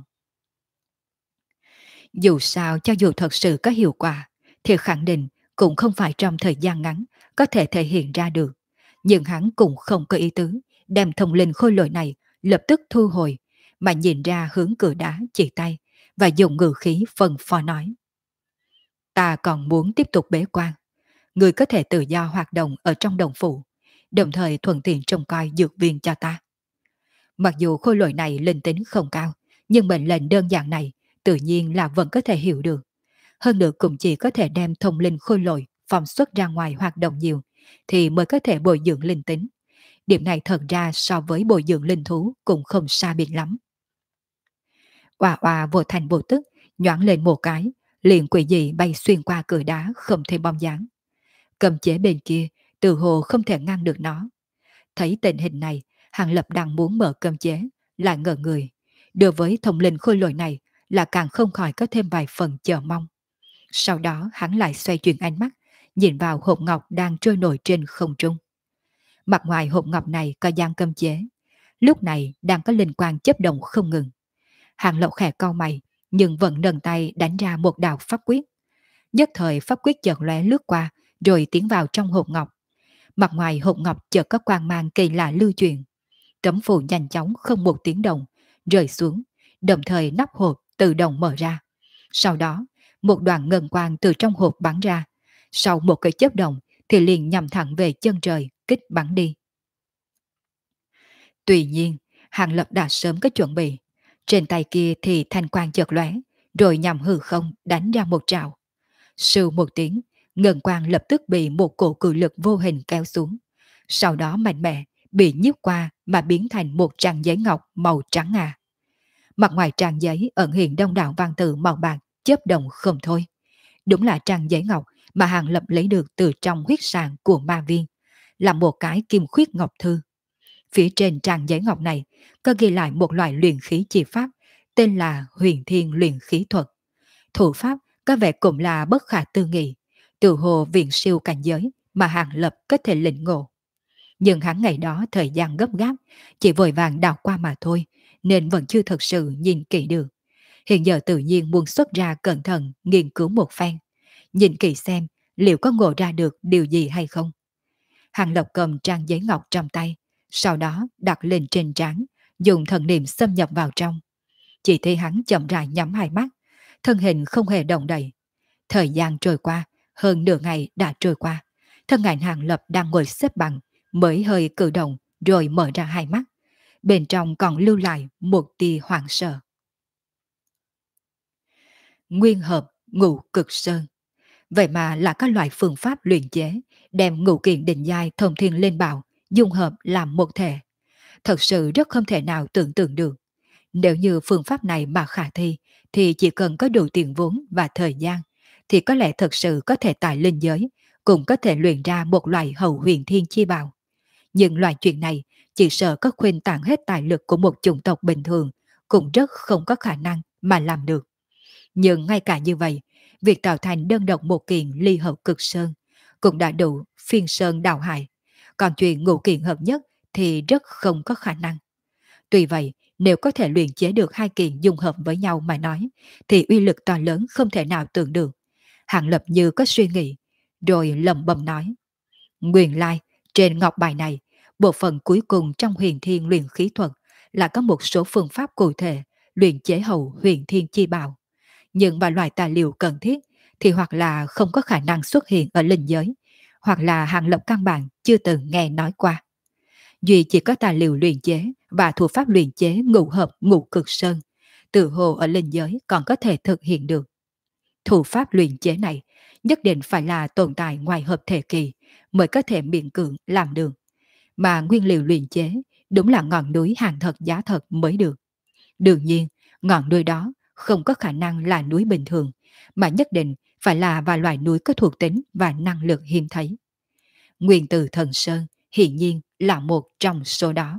Dù sao cho dù thật sự có hiệu quả, thì khẳng định cũng không phải trong thời gian ngắn có thể thể hiện ra được. Nhưng hắn cũng không có ý tứ đem thông linh khôi lỗi này lập tức thu hồi, mà nhìn ra hướng cửa đá chỉ tay và dùng ngữ khí phân phó nói. Ta còn muốn tiếp tục bế quan. Người có thể tự do hoạt động ở trong đồng phủ, đồng thời thuận tiện trông coi dược viên cho ta. Mặc dù khôi lỗi này linh tính không cao, nhưng mệnh lệnh đơn giản này tự nhiên là vẫn có thể hiểu được. Hơn nữa cũng chỉ có thể đem thông linh khôi lỗi phóng xuất ra ngoài hoạt động nhiều, thì mới có thể bồi dưỡng linh tính. Điểm này thật ra so với bồi dưỡng linh thú cũng không xa biệt lắm. Oà oà vô thành vô tức, nhoảng lên một cái, liền quỷ dị bay xuyên qua cửa đá không thêm bóng dáng. Cầm chế bên kia, từ hồ không thể ngăn được nó. Thấy tình hình này, Hàng Lập đang muốn mở cơm chế, lại ngờ người. Đối với thông linh khôi lỗi này là càng không khỏi có thêm vài phần chờ mong. Sau đó hắn lại xoay chuyển ánh mắt, nhìn vào hộp ngọc đang trôi nổi trên không trung. Mặt ngoài hộp ngọc này có gian cơm chế, lúc này đang có linh quang chớp động không ngừng. Hàng Lập khẽ cau mày, nhưng vẫn nâng tay đánh ra một đạo pháp quyết. Nhất thời pháp quyết chợt lóe lướt qua, rồi tiến vào trong hộp ngọc. Mặt ngoài hộp ngọc chợt có quang mang kỳ lạ lưu truyền. Tấm phù nhanh chóng không một tiếng động, rơi xuống, đồng thời nắp hộp tự động mở ra. Sau đó, một đoàn ngân quang từ trong hộp bắn ra. Sau một cái chớp động thì liền nhằm thẳng về chân trời, kích bắn đi. Tuy nhiên, Hàng Lập đã sớm có chuẩn bị. Trên tay kia thì thanh quang chợt lóe, rồi nhằm hư không đánh ra một trào. Sưu một tiếng, ngân quang lập tức bị một cổ cự lực vô hình kéo xuống. Sau đó mạnh mẽ bị nhiếp qua mà biến thành một trang giấy ngọc màu trắng ngà. Mặt ngoài trang giấy ẩn hiện đông đảo văn tự màu bạc chớp động không thôi. Đúng là trang giấy ngọc mà Hàng Lập lấy được từ trong huyết sàng của ma viên, là một cái kim khuyết ngọc thư. Phía trên trang giấy ngọc này có ghi lại một loại luyện khí chi pháp tên là Huyền Thiên luyện khí thuật. Thủ pháp có vẻ cũng là bất khả tư nghị, từ hồ viện siêu cảnh giới mà Hàng Lập có thể lĩnh ngộ. Nhưng hắn ngày đó thời gian gấp gáp, chỉ vội vàng đào qua mà thôi, nên vẫn chưa thật sự nhìn kỹ được. Hiện giờ tự nhiên muốn xuất ra cẩn thận nghiên cứu một phen, nhìn kỹ xem liệu có ngộ ra được điều gì hay không. Hàng Lập cầm trang giấy ngọc trong tay, sau đó đặt lên trên trán, dùng thần niệm xâm nhập vào trong. Chỉ thấy hắn chậm rãi nhắm hai mắt, thân hình không hề động đậy. Thời gian trôi qua, hơn nửa ngày đã trôi qua. Thân ảnh Hàng Lập đang ngồi xếp bằng, mới hơi cử động rồi mở ra hai mắt. Bên trong còn lưu lại một tia hoảng sợ. Nguyên hợp ngũ cực sơn. Vậy mà là các loại phương pháp luyện chế, đem ngũ kiện định giai thông thiên lên bào, dung hợp làm một thể. Thật sự rất không thể nào tưởng tượng được. Nếu như phương pháp này mà khả thi, thì chỉ cần có đủ tiền vốn và thời gian, thì có lẽ thật sự có thể tại linh giới, cũng có thể luyện ra một loại hậu huyền thiên chi bào. Nhưng loại chuyện này, chỉ sợ có khuyên tản hết tài lực của một chủng tộc bình thường, cũng rất không có khả năng mà làm được. Nhưng ngay cả như vậy, việc tạo thành đơn độc một kiện ly hợp cực sơn cũng đã đủ phiên sơn đào hại. Còn chuyện ngũ kiện hợp nhất thì rất không có khả năng. Tuy vậy, nếu có thể luyện chế được hai kiện dung hợp với nhau mà nói, thì uy lực to lớn không thể nào tưởng được. Hàng Lập như có suy nghĩ, rồi lẩm bẩm nói. Nguyên lai, trên ngọc bài này, bộ phận cuối cùng trong huyền thiên luyện khí thuật là có một số phương pháp cụ thể luyện chế hậu huyền thiên chi bào. Nhưng mà loại tài liệu cần thiết thì hoặc là không có khả năng xuất hiện ở linh giới, hoặc là Hàng Lập căn bản chưa từng nghe nói qua. Duy chỉ có tài liệu luyện chế và thủ pháp luyện chế ngũ hợp ngũ cực sơn, tự hồ ở linh giới còn có thể thực hiện được. Thủ pháp luyện chế này nhất định phải là tồn tại ngoài hợp thể kỳ mới có thể miễn cưỡng làm được. Mà nguyên liệu luyện chế đúng là ngọn núi hàng thật giá thật mới được. Đương nhiên, ngọn núi đó không có khả năng là núi bình thường, mà nhất định phải là và loại núi có thuộc tính và năng lượng hiếm thấy. Nguyên tử thần sơn hiển nhiên là một trong số đó.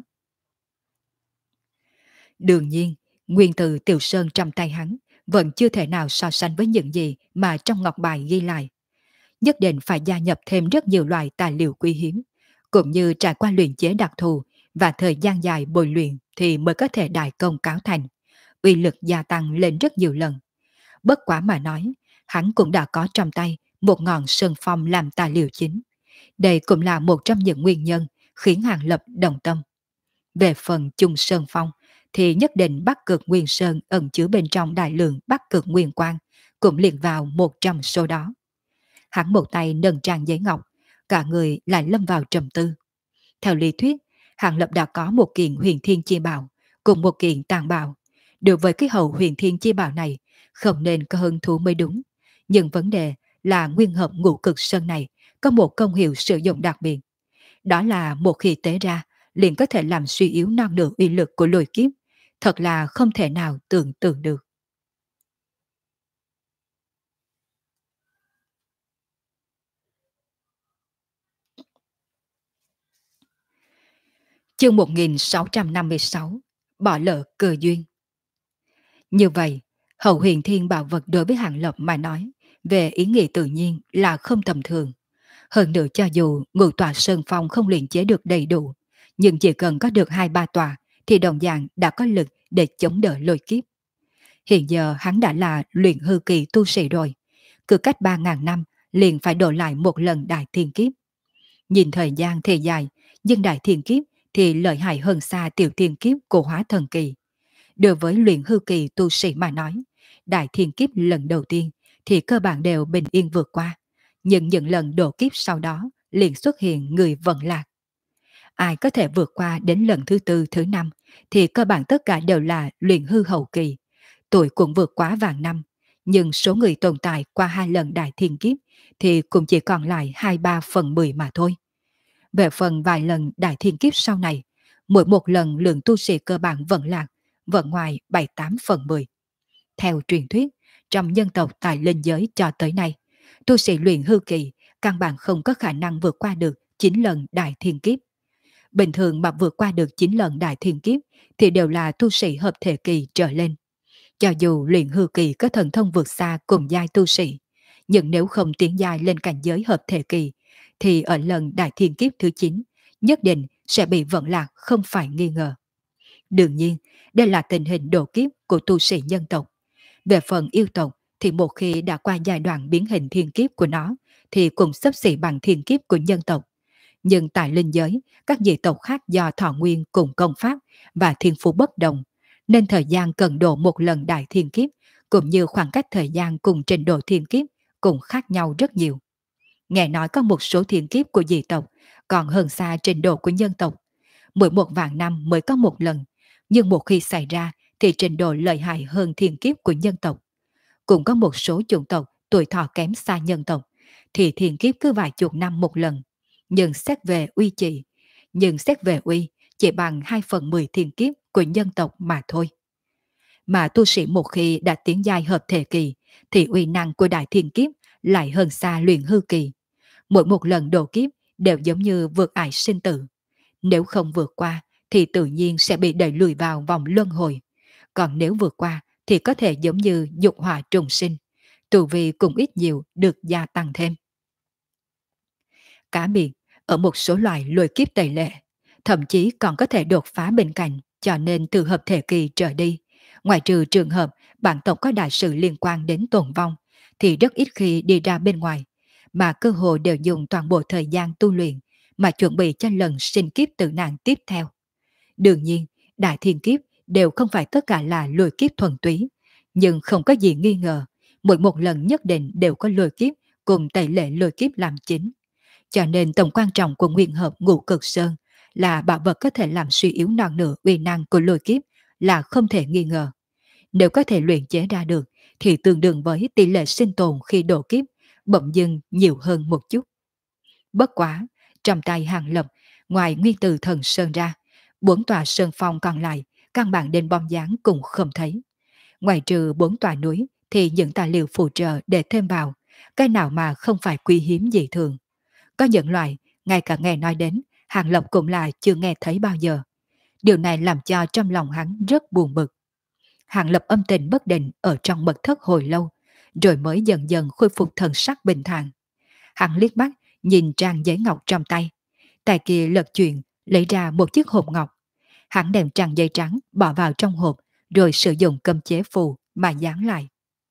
Đương nhiên, nguyên tử tiểu sơn trong tay hắn vẫn chưa thể nào so sánh với những gì mà trong ngọc bài ghi lại. Nhất định phải gia nhập thêm rất nhiều loại tài liệu quý hiếm, cũng như trải qua luyện chế đặc thù và thời gian dài bồi luyện thì mới có thể đại công cáo thành, uy lực gia tăng lên rất nhiều lần. Bất quá mà nói, hắn cũng đã có trong tay một ngọn sơn phong làm tài liệu chính. Đây cũng là một trong những nguyên nhân khiến Hàng Lập đồng tâm. Về phần chung sơn phong, thì nhất định Bắc Cực Nguyên Sơn ẩn chứa bên trong đại lượng Bắc Cực Nguyên Quang, cũng liền vào một trong số đó. Hắn một tay nâng trang giấy ngọc, cả người lại lâm vào trầm tư. Theo lý thuyết, Hàng Lập đã có một kiện huyền thiên chi bảo, cùng một kiện tàn bảo. Đối với cái hậu huyền thiên chi bảo này, không nên có hứng thú mới đúng. Nhưng vấn đề là nguyên hợp ngũ cực sơn này có một công hiệu sử dụng đặc biệt. Đó là một khi tế ra, liền có thể làm suy yếu non nửa uy lực của lôi kiếp. Thật là không thể nào tưởng tượng được. Chương 1656, bỏ lỡ cơ duyên. Như vậy, hậu huyền thiên bảo vật đối với Hàng Lập mà nói, về ý nghĩa tự nhiên là không tầm thường. Hơn nữa cho dù ngũ tòa sơn phong không luyện chế được đầy đủ, nhưng chỉ cần có được 2-3 tòa thì đồng dạng đã có lực để chống đỡ lôi kiếp. Hiện giờ hắn đã là luyện hư kỳ tu sĩ rồi, cứ cách 3.000 năm liền phải đổ lại một lần đại thiên kiếp. Nhìn thời gian thì dài, nhưng đại thiên kiếp thì lợi hại hơn xa tiểu thiên kiếp của hóa thần kỳ. Đối với luyện hư kỳ tu sĩ mà nói, đại thiên kiếp lần đầu tiên thì cơ bản đều bình yên vượt qua, nhưng những lần độ kiếp sau đó liền xuất hiện người vận lạc. Ai có thể vượt qua đến lần thứ tư, thứ năm thì cơ bản tất cả đều là luyện hư hậu kỳ. Tuổi cũng vượt quá vạn năm, nhưng số người tồn tại qua 2 lần đại thiên kiếp thì cũng chỉ còn lại 2-3/10 mà thôi. Về phần vài lần đại thiên kiếp sau này, mỗi một lần lượng tu sĩ cơ bản vận lạc, vận ngoài 7-8/10. Theo truyền thuyết, trong nhân tộc tại linh giới cho tới nay, tu sĩ luyện hư kỳ căn bản không có khả năng vượt qua được 9 lần đại thiên kiếp. Bình thường mà vượt qua được 9 lần đại thiên kiếp thì đều là tu sĩ hợp thể kỳ trở lên. Cho dù luyện hư kỳ có thần thông vượt xa cùng giai tu sĩ, nhưng nếu không tiến giai lên cảnh giới hợp thể kỳ, thì ở lần đại thiên kiếp thứ 9 nhất định sẽ bị vận lạc không phải nghi ngờ. Đương nhiên, đây là tình hình độ kiếp của tu sĩ nhân tộc. Về phần yêu tộc, thì một khi đã qua giai đoạn biến hình thiên kiếp của nó, thì cũng xấp xỉ bằng thiên kiếp của nhân tộc. Nhưng tại linh giới, các dị tộc khác do thọ nguyên cùng công pháp và thiên phú bất đồng, nên thời gian cần độ một lần đại thiên kiếp, cũng như khoảng cách thời gian cùng trình độ thiên kiếp cũng khác nhau rất nhiều. Nghe nói có một số thiên kiếp của dị tộc còn hơn xa trình độ của nhân tộc. Mỗi 1.000 năm mới có một lần, nhưng một khi xảy ra thì trình độ lợi hại hơn thiên kiếp của nhân tộc. Cũng có một số chủng tộc tuổi thọ kém xa nhân tộc, thì thiên kiếp cứ vài chục năm một lần. Nhưng xét về uy chỉ bằng 2/10 thiên kiếp của nhân tộc mà thôi. Mà tu sĩ một khi đã tiến giai hợp thể kỳ, thì uy năng của đại thiên kiếp lại hơn xa luyện hư kỳ. Mỗi một lần độ kiếp đều giống như vượt ải sinh tử. Nếu không vượt qua thì tự nhiên sẽ bị đẩy lùi vào vòng luân hồi. Còn nếu vượt qua thì có thể giống như dục hỏa trùng sinh. Tu vi cũng ít nhiều được gia tăng thêm. Cá biệt, ở một số loài lôi kiếp tẩy lệ, thậm chí còn có thể đột phá bên cạnh, cho nên từ hợp thể kỳ trở đi. Ngoài trừ trường hợp bản tộc có đại sự liên quan đến tồn vong, thì rất ít khi đi ra bên ngoài, mà cơ hội đều dùng toàn bộ thời gian tu luyện mà chuẩn bị cho lần sinh kiếp tử nạn tiếp theo. Đương nhiên, đại thiên kiếp đều không phải tất cả là lôi kiếp thuần túy, nhưng không có gì nghi ngờ, mỗi một lần nhất định đều có lôi kiếp cùng tẩy lệ lôi kiếp làm chính. Cho nên tầm quan trọng của nguyên hợp ngũ cực sơn là bảo vật có thể làm suy yếu non nửa uy năng của lôi kiếp là không thể nghi ngờ. Nếu có thể luyện chế ra được thì tương đương với tỷ lệ sinh tồn khi độ kiếp bỗng dưng nhiều hơn một chút. Bất quá, trong tay Hàng Lập, ngoài nguyên từ thần sơn ra, bốn tòa sơn phong còn lại, căn bản đến bóng dáng cũng không thấy. Ngoài trừ bốn tòa núi thì những tài liệu phụ trợ để thêm vào, cái nào mà không phải quý hiếm dị thường. Có những loại, ngay cả nghe nói đến, Hàng Lập cũng là chưa nghe thấy bao giờ. Điều này làm cho trong lòng hắn rất buồn bực. Hàng Lập âm tình bất định ở trong mật thất hồi lâu, rồi mới dần dần khôi phục thần sắc bình thản. Hắn liếc mắt, nhìn trang giấy ngọc trong tay. Tay kia lật chuyện, lấy ra một chiếc hộp ngọc. Hắn đem trang giấy trắng bỏ vào trong hộp, rồi sử dụng cấm chế phù mà dán lại.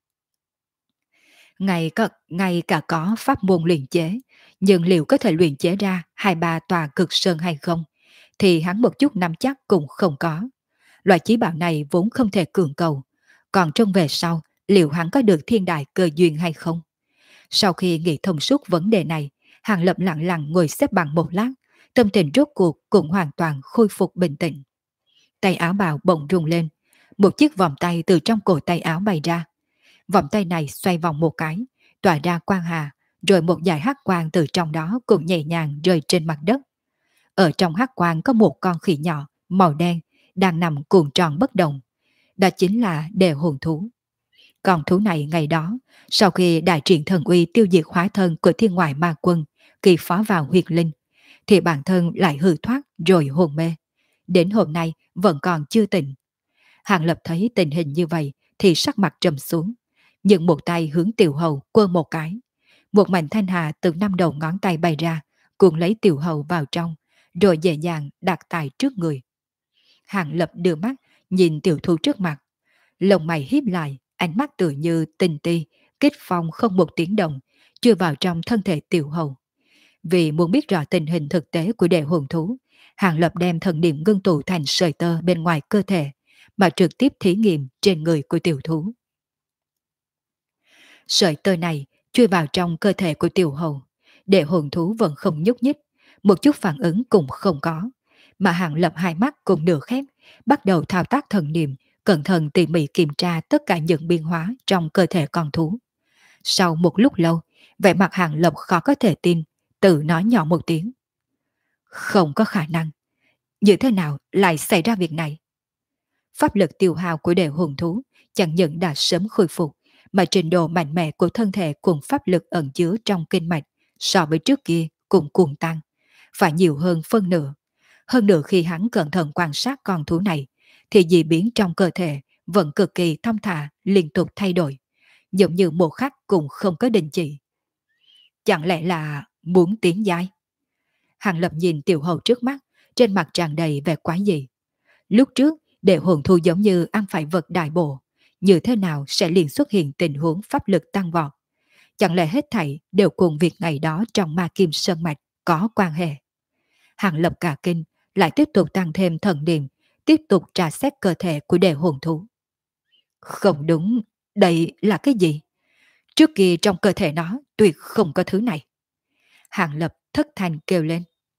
Ngay cả có pháp môn luyện chế, nhưng liệu có thể luyện chế ra hai ba tòa cực sơn hay không, thì hắn một chút nắm chắc cũng không có. Loại chí bảo này vốn không thể cường cầu, còn trong về sau, liệu hắn có được thiên đại cơ duyên hay không? Sau khi nghĩ thông suốt vấn đề này, Hàng Lập lặng lặng ngồi xếp bằng một lát, tâm tình rốt cuộc cũng hoàn toàn khôi phục bình tĩnh. Tay áo bào bỗng rung lên, một chiếc vòng tay từ trong cổ tay áo bay ra. Vòng tay này xoay vòng một cái, tỏa ra quang hà, rồi một dải hắc quang từ trong đó cũng nhẹ nhàng rơi trên mặt đất. Ở trong hắc quang có một con khỉ nhỏ, màu đen, đang nằm cuộn tròn bất động. Đó chính là đề hồn thú. Con thú này ngày đó, sau khi đại triển thần uy tiêu diệt hóa thân của thiên ngoại ma quân, kỳ phó vào huyệt linh, thì bản thân lại hư thoát rồi hồn mê. Đến hôm nay vẫn còn chưa tỉnh. Hàng Lập thấy tình hình như vậy thì sắc mặt trầm xuống, nhưng một tay hướng Tiểu Hầu quơ một cái. Một mảnh thanh hà từ năm đầu ngón tay bay ra, cuốn lấy Tiểu Hầu vào trong, rồi dễ dàng đặt tại trước người. Hàng Lập đưa mắt nhìn tiểu thu trước mặt, lông mày híp lại, ánh mắt tựa như tinh ti, kích phong không một tiếng động, chui vào trong thân thể Tiểu Hầu. Vì muốn biết rõ tình hình thực tế của đệ hồn thú, Hàng Lập đem thần niệm ngưng tụ thành sợi tơ bên ngoài cơ thể, mà trực tiếp thí nghiệm trên người của tiểu thú. Sợi tơ này chui vào trong cơ thể của Tiểu Hầu, đệ hồn thú vẫn không nhúc nhích, một chút phản ứng cũng không có, mà Hàng Lập hai mắt cùng nửa khép, bắt đầu thao tác thần niệm, cẩn thận tỉ mỉ kiểm tra tất cả những biến hóa trong cơ thể con thú. Sau một lúc lâu, vẻ mặt Hàng Lập khó có thể tin, tự nói nhỏ một tiếng. Không có khả năng. Như thế nào lại xảy ra việc này? Pháp lực tiêu hao của đệ hồn thú chẳng những đã sớm khôi phục, mà trình độ mạnh mẽ của thân thể cùng pháp lực ẩn chứa trong kinh mạch so với trước kia cũng cuồng tăng, phải nhiều hơn phân nửa. Hơn nữa khi hắn cẩn thận quan sát con thú này, thì dị biến trong cơ thể vẫn cực kỳ thong thả, liên tục thay đổi, giống như một khắc cũng không có đình chỉ. Chẳng lẽ là muốn tiến giai? Hàng Lập nhìn Tiểu Hầu trước mắt, trên mặt tràn đầy vẻ quái dị. Lúc trước, đệ hồn thu giống như ăn phải vật đại bộ, như thế nào sẽ liền xuất hiện tình huống pháp lực tăng vọt? Chẳng lẽ hết thảy đều cùng việc ngày đó trong ma kim sơn mạch có quan hệ? Hàng Lập cả kinh, lại tiếp tục tăng thêm thần niệm, tiếp tục tra xét cơ thể của đệ hồn thú. Không đúng, đây là cái gì? Trước kia trong cơ thể nó tuyệt không có thứ này. Hàng Lập thất thanh kêu lên.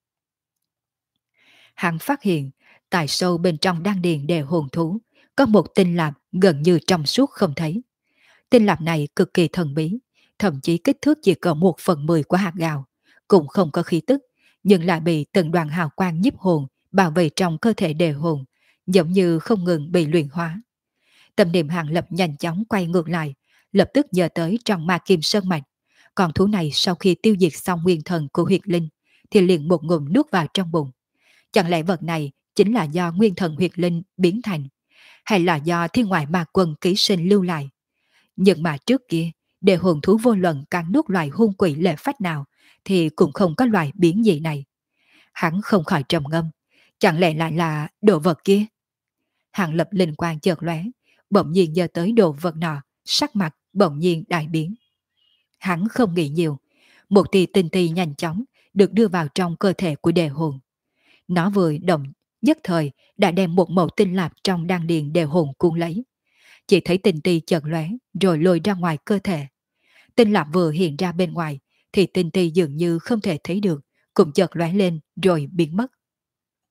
Hắn phát hiện, tại sâu bên trong đan điền đệ hồn thú, có một tinh lạp gần như trong suốt không thấy. Tinh lạp này cực kỳ thần bí, thậm chí kích thước chỉ có 1/10 của hạt gạo, cũng không có khí tức, nhưng lại bị từng đoàn hào quang nhiếp hồn bảo vệ trong cơ thể đệ hồn, giống như không ngừng bị luyện hóa. Tâm niệm Hàng Lập nhanh chóng quay ngược lại, lập tức nhớ tới trong ma kim sơn mạch. Còn thú này sau khi tiêu diệt xong nguyên thần của huyệt linh, thì liền một ngụm nuốt vào trong bụng. Chẳng lẽ vật này chính là do nguyên thần huyệt linh biến thành, hay là do thiên ngoại ma quân ký sinh lưu lại? Nhưng mà trước kia, để hồn thú vô luận cắn nuốt loài hung quỷ lệ phách nào, thì cũng không có loài biến dị này. Hắn không khỏi trầm ngâm, chẳng lẽ lại là đồ vật kia? Hàng Lập linh quang chợt lóe, bỗng nhiên nhớ tới đồ vật nọ, sắc mặt bỗng nhiên đại biến. Hắn không nghĩ nhiều, một tia tinh ti nhanh chóng được đưa vào trong cơ thể của đề hồn. Nó vừa động, nhất thời đã đem một mẩu tinh lạp trong đan điền đề hồn cuốn lấy. Chỉ thấy tinh ti chợt lóe rồi lôi ra ngoài cơ thể. Tinh lạp vừa hiện ra bên ngoài thì tinh ti dường như không thể thấy được, cũng chợt lóe lên rồi biến mất.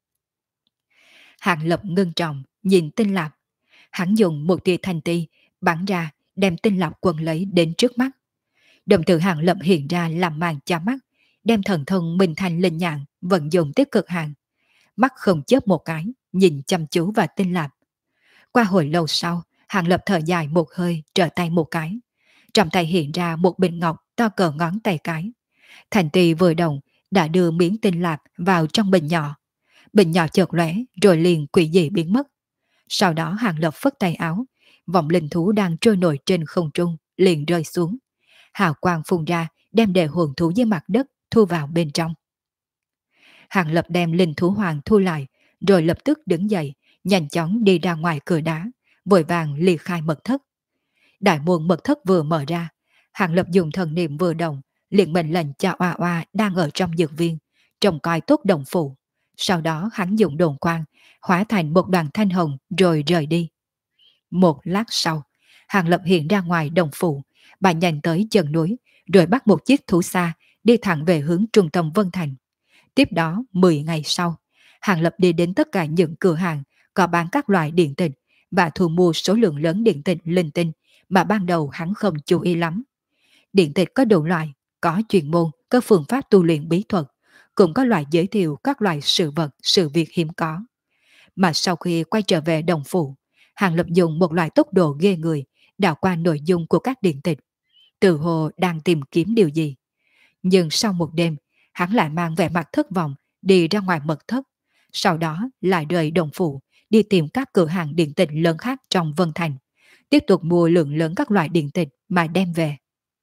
Hàng Lập ngưng trọng, nhìn tinh lạp. Hắn dùng một tia thanh ti, bắn ra, đem tinh lạp quần lấy đến trước mắt. Đồng tử Hàng Lập hiện ra làm màn cho mắt, đem thần thông Minh Thanh linh nhạn vận dụng tiếp cực hàng. Mắt không chớp một cái, nhìn chăm chú vào tinh lạp. Qua hồi lâu sau, Hàng Lập thở dài một hơi, trở tay một cái. Trong tay hiện ra một bình ngọc to cỡ ngón tay cái. Thành tỳ vừa động, đã đưa miếng tinh lạp vào trong bình nhỏ. Bình nhỏ chợt lóe rồi liền quỷ dị biến mất. Sau đó Hàng Lập phất tay áo, vòng linh thú đang trôi nổi trên không trung liền rơi xuống. Hào quang phun ra, đem đề hồn thú dưới mặt đất thu vào bên trong. Hàng Lập đem linh thú hoàng thu lại, rồi lập tức đứng dậy, nhanh chóng đi ra ngoài cửa đá, vội vàng ly khai mật thất. Đại môn mật thất vừa mở ra, Hàng Lập dùng thần niệm vừa động, liền mệnh lệnh cho Oa Oa đang ở trong dược viên, trông coi tốt đồng phụ. Sau đó hắn dùng đồn quang, hóa thành một đoàn thanh hồng rồi rời đi. Một lát sau, Hàng Lập hiện ra ngoài đồng phụ, bà nhanh tới chân núi, rồi bắt một chiếc thú xa đi thẳng về hướng trung tâm Vân Thành. Tiếp đó, 10 ngày sau, Hàng Lập đi đến tất cả những cửa hàng có bán các loại điện tịch và thu mua số lượng lớn điện tịch linh tinh mà ban đầu hắn không chú ý lắm. Điện tịch có đủ loại, có chuyên môn, có phương pháp tu luyện bí thuật, cũng có loại giới thiệu các loại sự vật, sự việc hiếm có. Mà sau khi quay trở về đồng phủ, Hàng Lập dùng một loại tốc độ ghê người, đảo qua nội dung của các điện tịch. Từ hồ đang tìm kiếm điều gì. Nhưng sau một đêm, hắn lại mang vẻ mặt thất vọng đi ra ngoài mật thất. Sau đó lại rời đồng phủ, đi tìm các cửa hàng điện tịch lớn khác trong Vân Thành. Tiếp tục mua lượng lớn các loại điện tịch mà đem về.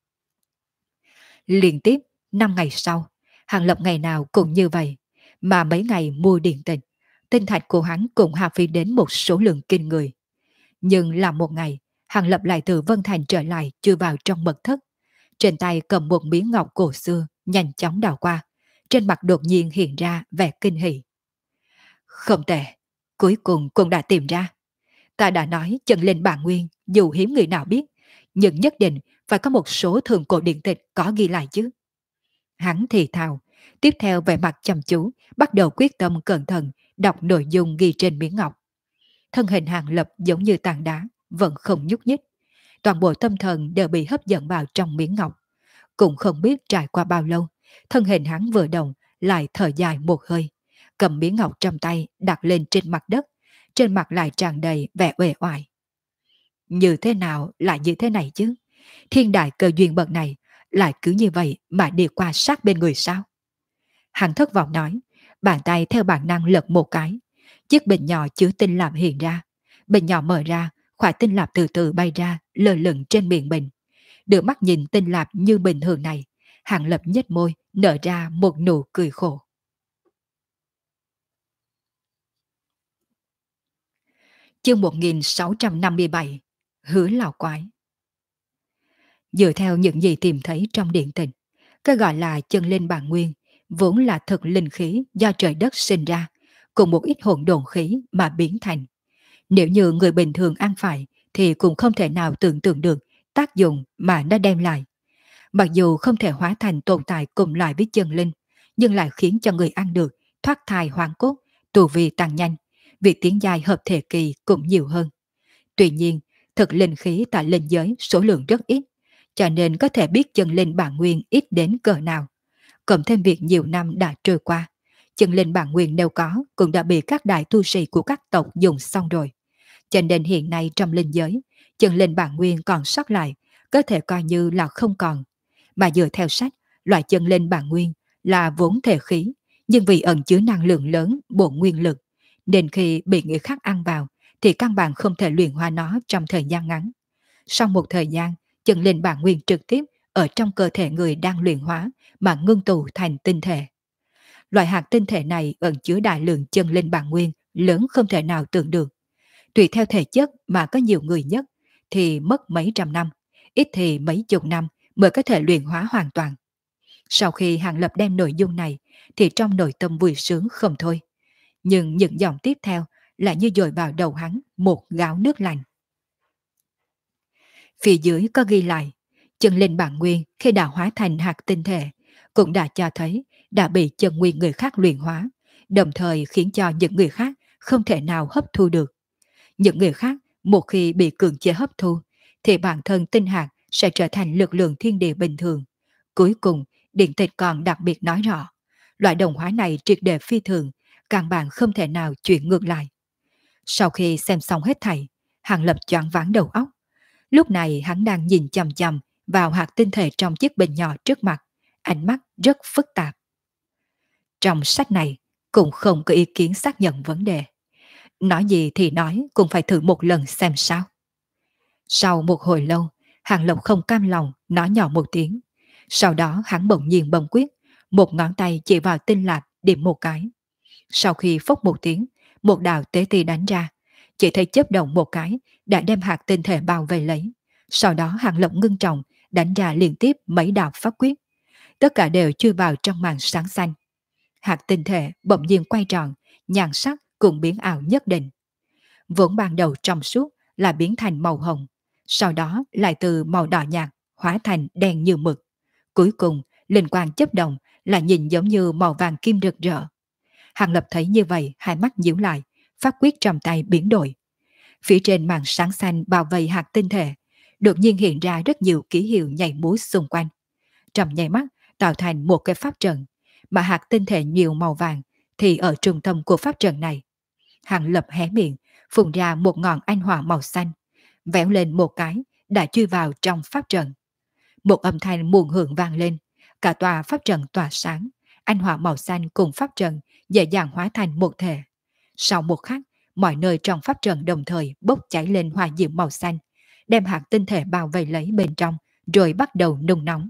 Liên tiếp 5 ngày sau, Hàng Lập ngày nào cũng như vậy. Mà mấy ngày mua điện tịch, tinh thạch của hắn cũng hao phí đến một số lượng kinh người. Nhưng là một ngày, Hàng Lập lại từ Vân Thành trở lại chui vào trong mật thất. Trên tay cầm một miếng ngọc cổ xưa, nhanh chóng đào qua. Trên mặt đột nhiên hiện ra vẻ kinh hỉ. Không tệ, cuối cùng cũng đã tìm ra. Ta đã nói chân linh bản nguyên, dù hiếm người nào biết, nhưng nhất định phải có một số thường cổ điện tịch có ghi lại chứ. Hắn thì thào, tiếp theo vẻ mặt chăm chú, bắt đầu quyết tâm cẩn thận đọc nội dung ghi trên miếng ngọc. Thân hình Hàng Lập giống như tảng đá, vẫn không nhúc nhích. Toàn bộ tâm thần đều bị hấp dẫn vào trong miếng ngọc. Cũng không biết trải qua bao lâu, thân hình hắn vừa động lại thở dài một hơi, cầm miếng ngọc trong tay đặt lên trên mặt đất, trên mặt lại tràn đầy vẻ uể oải. Như thế nào lại như thế này chứ? Thiên đại cơ duyên bậc này lại cứ như vậy mà đi qua sát bên người sao? Hắn thất vọng nói, bàn tay theo bản năng lật một cái. Chiếc bình nhỏ chứa tinh lạp hiện ra. Bình nhỏ mở ra, khoải tinh lạp từ từ bay ra, lơ lửng trên miệng bình. Đưa mắt nhìn tinh lạp như bình thường này, Hàng Lập nhếch môi, nở ra một nụ cười khổ. Chương 1657, Hứa Lão Quái. Dựa theo những gì tìm thấy trong điện tịch, cái gọi là chân linh bản nguyên vốn là thực linh khí do trời đất sinh ra, cùng một ít hỗn độn khí mà biến thành. Nếu như người bình thường ăn phải thì cũng không thể nào tưởng tượng được tác dụng mà nó đem lại. Mặc dù không thể hóa thành tồn tại cùng loại với chân linh, nhưng lại khiến cho người ăn được thoát thai hoàn cốt, tu vi tăng nhanh, việc tiến giai hợp thể kỳ cũng nhiều hơn. Tuy nhiên, thực linh khí tại linh giới số lượng rất ít, cho nên có thể biết chân linh bản nguyên ít đến cỡ nào. Cộng thêm việc nhiều năm đã trôi qua, chân linh bản nguyên nếu có cũng đã bị các đại tu sĩ của các tộc dùng xong rồi. Cho nên hiện nay trong linh giới, chân linh bản nguyên còn sót lại, có thể coi như là không còn. Mà dựa theo sách, loại chân linh bản nguyên là vốn thể khí, nhưng vì ẩn chứa năng lượng lớn, bổn nguyên lực, nên khi bị người khác ăn vào, thì căn bản không thể luyện hóa nó trong thời gian ngắn. Sau một thời gian, chân linh bản nguyên trực tiếp ở trong cơ thể người đang luyện hóa mà ngưng tụ thành tinh thể. Loại hạt tinh thể này ẩn chứa đại lượng chân linh bản nguyên lớn không thể nào tưởng được. Tùy theo thể chất mà có nhiều người nhất thì mất mấy trăm năm, ít thì mấy chục năm mới có thể luyện hóa hoàn toàn. Sau khi Hàng Lập đem nội dung này thì trong nội tâm vui sướng không thôi. Nhưng những dòng tiếp theo lại như dội vào đầu hắn một gáo nước lạnh. Phía dưới có ghi lại, chân linh bản nguyên khi đã hóa thành hạt tinh thể cũng đã cho thấy đã bị chân nguyên người khác luyện hóa, đồng thời khiến cho những người khác không thể nào hấp thu được. Những người khác, một khi bị cưỡng chế hấp thu, thì bản thân tinh hạt sẽ trở thành lực lượng thiên địa bình thường. Cuối cùng, điện tịch còn đặc biệt nói rõ, loại đồng hóa này triệt để phi thường, căn bản không thể nào chuyển ngược lại. Sau khi xem xong hết thảy, Hàng Lập choáng váng đầu óc. Lúc này hắn đang nhìn chằm chằm vào hạt tinh thể trong chiếc bình nhỏ trước mặt, ánh mắt rất phức tạp. Trong sách này cũng không có ý kiến xác nhận vấn đề. Nói gì thì nói cũng phải thử một lần xem sao. Sau một hồi lâu, Hàng Lộc không cam lòng nói nhỏ một tiếng. Sau đó hắn bỗng nhiên bấm quyết, một ngón tay chỉ vào tinh lạp điểm một cái. Sau khi phốc một tiếng, một đạo tế ti đánh ra, chỉ thấy chớp động một cái đã đem hạt tinh thể bao vây lấy. Sau đó Hàng Lộc ngưng trọng đánh ra liên tiếp mấy đạo pháp quyết. Tất cả đều chui vào trong màn sáng xanh. Hạt tinh thể bỗng nhiên quay tròn, nhan sắc cũng biến ảo nhất định. Vốn ban đầu trong suốt là biến thành màu hồng, sau đó lại từ màu đỏ nhạt hóa thành đen như mực. Cuối cùng, linh quang chớp động là nhìn giống như màu vàng kim rực rỡ. Hàng Lập thấy như vậy, hai mắt nhíu lại, pháp quyết trong tay biến đổi. Phía trên màn sáng xanh bao vây hạt tinh thể, đột nhiên hiện ra rất nhiều ký hiệu nhảy múa xung quanh. Trong nháy mắt tạo thành một cái pháp trận, mà hạt tinh thể nhiều màu vàng thì ở trung tâm của pháp trận này. Hàng Lập hé miệng, phun ra một ngọn anh hỏa màu xanh, vẽo lên một cái đã chui vào trong pháp trận. Một âm thanh muộn hưởng vang lên, cả tòa pháp trận tỏa sáng, anh hỏa màu xanh cùng pháp trận dễ dàng hóa thành một thể. Sau một khắc, mọi nơi trong pháp trận đồng thời bốc cháy lên hỏa diễm màu xanh, đem hạt tinh thể bao vây lấy bên trong, rồi bắt đầu nung nóng.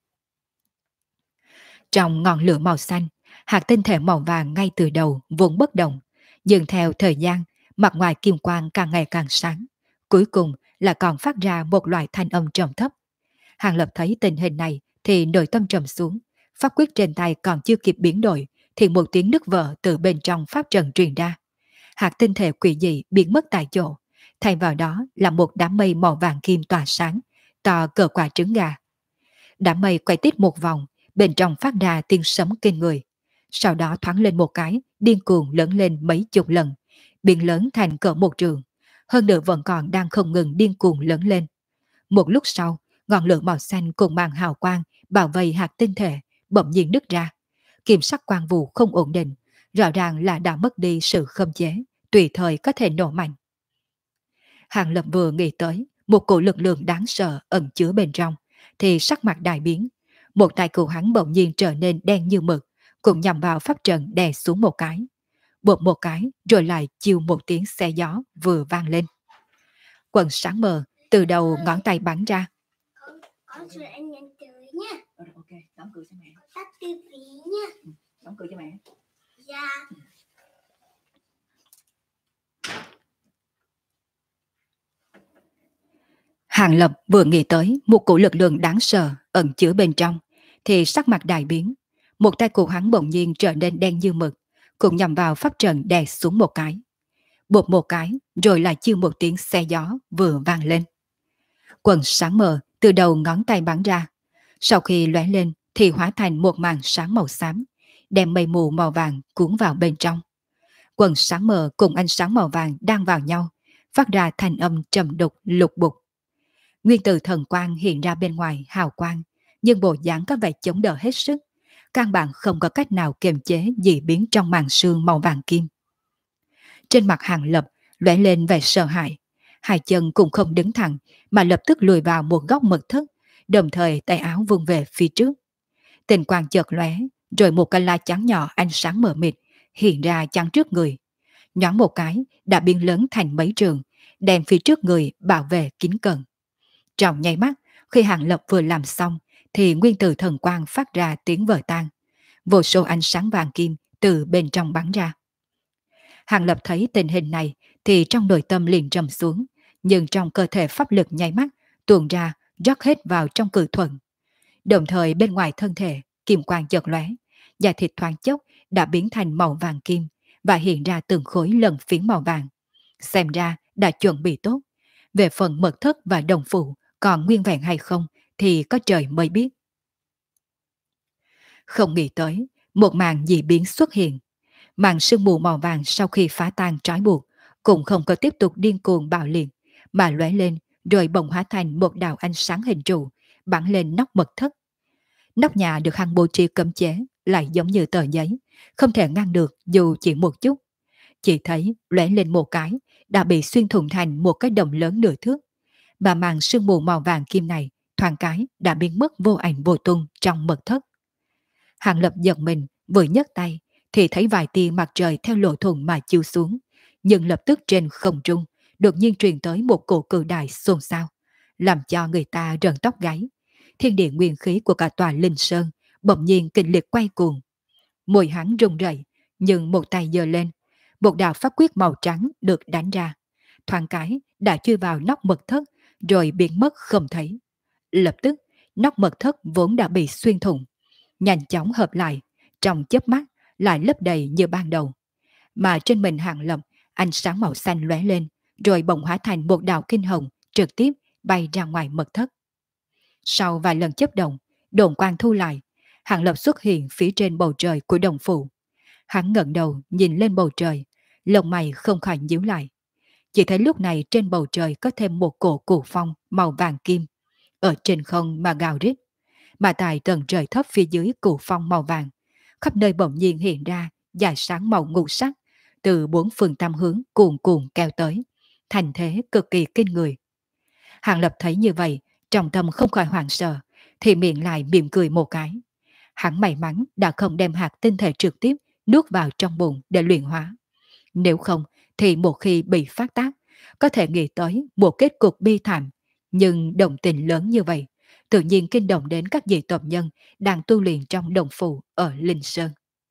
Trong ngọn lửa màu xanh, hạt tinh thể màu vàng ngay từ đầu vốn bất động, nhưng theo thời gian, mặt ngoài kim quang càng ngày càng sáng. Cuối cùng là còn phát ra một loại thanh âm trầm thấp. Hàng Lập thấy tình hình này thì nội tâm trầm xuống, pháp quyết trên tay còn chưa kịp biến đổi thì một tiếng nứt vỡ từ bên trong pháp trận truyền ra. Hạt tinh thể quỷ dị biến mất tại chỗ, thay vào đó là một đám mây màu vàng kim tỏa sáng, to cỡ quả trứng gà. Đám mây quay tít một vòng, bên trong phát ra tiếng sấm kinh người. Sau đó thoáng lên một cái, điên cuồng lớn lên mấy chục lần, biến lớn thành cỡ một trường. Hơn nữa vẫn còn đang không ngừng điên cuồng lớn lên. Một lúc sau, ngọn lửa màu xanh cùng màn hào quang bảo vệ hạt tinh thể bỗng nhiên nứt ra. Kiểm sắc quang vụ không ổn định, rõ ràng là đã mất đi sự khống chế, tùy thời có thể nổ mạnh. Hàng Lập vừa nghĩ tới một cổ lực lượng đáng sợ ẩn chứa bên trong, thì sắc mặt đại biến. Một tay của hắn bỗng nhiên trở nên đen như mực, cũng nhằm vào pháp trận đè xuống một cái. Bột một cái rồi lại chiêu một tiếng xe gió vừa vang lên. Quần sáng mờ từ đầu ngón tay bắn ra. Con chờ anh nhắn tới nha. Ok, đóng cửa cho mẹ. Tắt tivi nha. Đóng cửa cho mẹ. Dạ. Hàng Lập vừa nghĩ tới một cổ lực lượng đáng sợ ẩn chứa bên trong, thì sắc mặt đại biến. Một tay của hắn bỗng nhiên trở nên đen như mực, cũng nhằm vào pháp trận đè xuống một cái. Bột một cái, rồi lại chiêu một tiếng xe gió vừa vang lên. Quần sáng mờ từ đầu ngón tay bắn ra. Sau khi lóe lên thì hóa thành một màn sáng màu xám, đem mây mù màu vàng cuốn vào bên trong. Quần sáng mờ cùng ánh sáng màu vàng đang vào nhau, phát ra thanh âm trầm đục lục bục. Nguyên tử thần quang hiện ra bên ngoài hào quang, nhưng bộ dáng có vẻ chống đỡ hết sức. Căn bản không có cách nào kiềm chế dị biến trong màn sương màu vàng kim. Trên mặt Hàng Lập lóe lên vẻ sợ hãi, hai chân cũng không đứng thẳng mà lập tức lùi vào một góc mật thất, đồng thời tay áo vung về phía trước. Tình quang chợt lóe, rồi một cái la trắng nhỏ ánh sáng mờ mịt hiện ra chắn trước người. Nhoáng một cái đã biến lớn thành mấy trường, đem phía trước người bảo vệ kín cẩn. Trong nháy mắt, khi Hàng Lập vừa làm xong thì nguyên tử thần quang phát ra tiếng vỡ tan. Vô số ánh sáng vàng kim từ bên trong bắn ra. Hàng Lập thấy tình hình này thì trong nội tâm liền trầm xuống, nhưng trong cơ thể pháp lực nháy mắt tuôn ra rót hết vào trong cự thuận. Đồng thời bên ngoài thân thể, kim quang chợt lóe, da thịt thoáng chốc đã biến thành màu vàng kim và hiện ra từng khối lần phiến màu vàng. Xem ra đã chuẩn bị tốt. Về phần mật thất và đồng phụ còn nguyên vẹn hay không thì có trời mới biết. Không nghĩ tới, một màn dị biến xuất hiện. Màn sương mù màu vàng sau khi phá tan trói buộc, cũng không có tiếp tục điên cuồng bạo liệt, mà lóe lên rồi bỗng hóa thành một đạo ánh sáng hình trụ, bắn lên nóc mật thất. Nóc nhà được hắn bố trí cấm chế, lại giống như tờ giấy, không thể ngăn được dù chỉ một chút. Chỉ thấy lóe lên một cái, đã bị xuyên thủng thành một cái đồng lớn nửa thước. Mà màn sương mù màu vàng kim này, thoáng cái đã biến mất vô ảnh vô tung trong mật thất. Hàng Lập giật mình, vừa nhấc tay, thì thấy vài tia mặt trời theo lỗ thủng mà chiếu xuống. Nhưng lập tức trên không trung, đột nhiên truyền tới một cổ cự đại xôn xao, làm cho người ta rợn tóc gáy. Thiên địa nguyên khí của cả tòa Linh Sơn bỗng nhiên kịch liệt quay cuồng. Môi hắn rung rẩy, nhưng một tay giơ lên, một đạo pháp quyết màu trắng được đánh ra. Thoáng cái đã chui vào nóc mật thất, rồi biến mất không thấy. Lập tức, nóc mật thất vốn đã bị xuyên thủng, nhanh chóng hợp lại, trong chớp mắt lại lấp đầy như ban đầu. Mà trên mình Hàng Lập, ánh sáng màu xanh lóe lên, rồi bỗng hóa thành một đạo kinh hồng, trực tiếp bay ra ngoài mật thất. Sau vài lần chấp động, đồn quang thu lại, Hàng Lập xuất hiện phía trên bầu trời của đồng phụ. Hắn ngẩng đầu nhìn lên bầu trời, lông mày không khỏi nhíu lại. Chỉ thấy lúc này trên bầu trời có thêm một cổ cụ phong màu vàng kim, ở trên không mà gào rít. Mà tại tầng trời thấp phía dưới cụ phong màu vàng, khắp nơi bỗng nhiên hiện ra dải sáng màu ngũ sắc, từ bốn phương tám hướng cuồn cuộn kéo tới, thành thế cực kỳ kinh người. Hàng Lập thấy như vậy, trong tâm không khỏi hoảng sợ, thì miệng lại mỉm cười một cái. Hắn may mắn đã không đem hạt tinh thể trực tiếp nuốt vào trong bụng để luyện hóa. Nếu không, thì một khi bị phát tác, có thể nghĩ tới một kết cục bi thảm. Nhưng đồng tình lớn như vậy, tự nhiên kinh động đến các vị tộc nhân đang tu luyện trong đồng phụ ở Linh Sơn.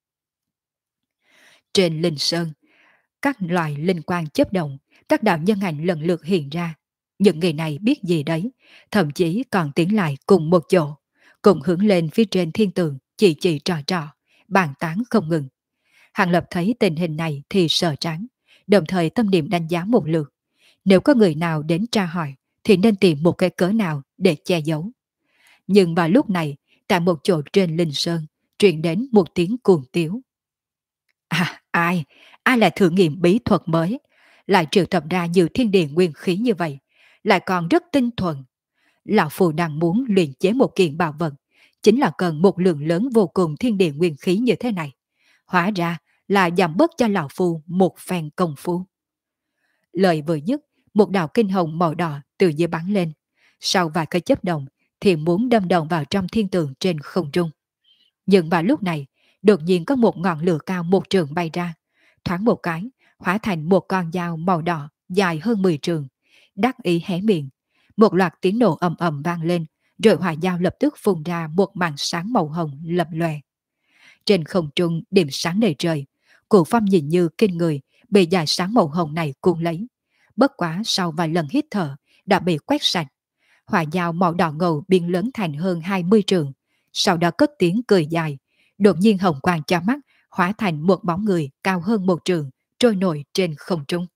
Trên Linh Sơn, các loài linh quang chớp động, các đạo nhân ảnh lần lượt hiện ra. Những người này biết gì đấy, thậm chí còn tiến lại cùng một chỗ, cùng hướng lên phía trên thiên tường, chỉ trò, bàn tán không ngừng. Hàng Lập thấy tình hình này thì sợ trắng, đồng thời tâm niệm đánh giá một lượt. Nếu có người nào đến tra hỏi, thì nên tìm một cái cớ nào để che giấu. Nhưng vào lúc này, tại một chỗ trên Linh Sơn, truyền đến một tiếng cuồng tiếu. À, ai lại thử nghiệm bí thuật mới, lại triệu tập ra nhiều thiên địa nguyên khí như vậy, lại còn rất tinh thuần. Lão Phù đang muốn luyện chế một kiện bảo vật, chính là cần một lượng lớn vô cùng thiên địa nguyên khí như thế này. Hóa ra là giảm bớt cho Lão Phu một phen công phu. Lời vừa dứt, một đạo kinh hồng màu đỏ từ dưới bắn lên. Sau vài cái chớp động thì muốn đâm đầu vào trong thiên tường trên không trung. Nhưng vào lúc này, đột nhiên có một ngọn lửa cao một trường bay ra. Thoáng một cái, hóa thành một con dao màu đỏ dài hơn 10 trường. Đắc ý hé miệng. Một loạt tiếng nổ ầm ầm vang lên, rồi hỏa dao lập tức phun ra một màn sáng màu hồng lập lòe. Trên không trung điểm sáng đầy trời, Cụ Phong nhìn như kinh người, bị dải sáng màu hồng này cuốn lấy. Bất quá sau vài lần hít thở, đã bị quét sạch. Hỏa dao màu đỏ ngầu biến lớn thành hơn 20 trường, sau đó cất tiếng cười dài. Đột nhiên hồng quang cho mắt, hóa thành một bóng người cao hơn một trường, trôi nổi trên không trung.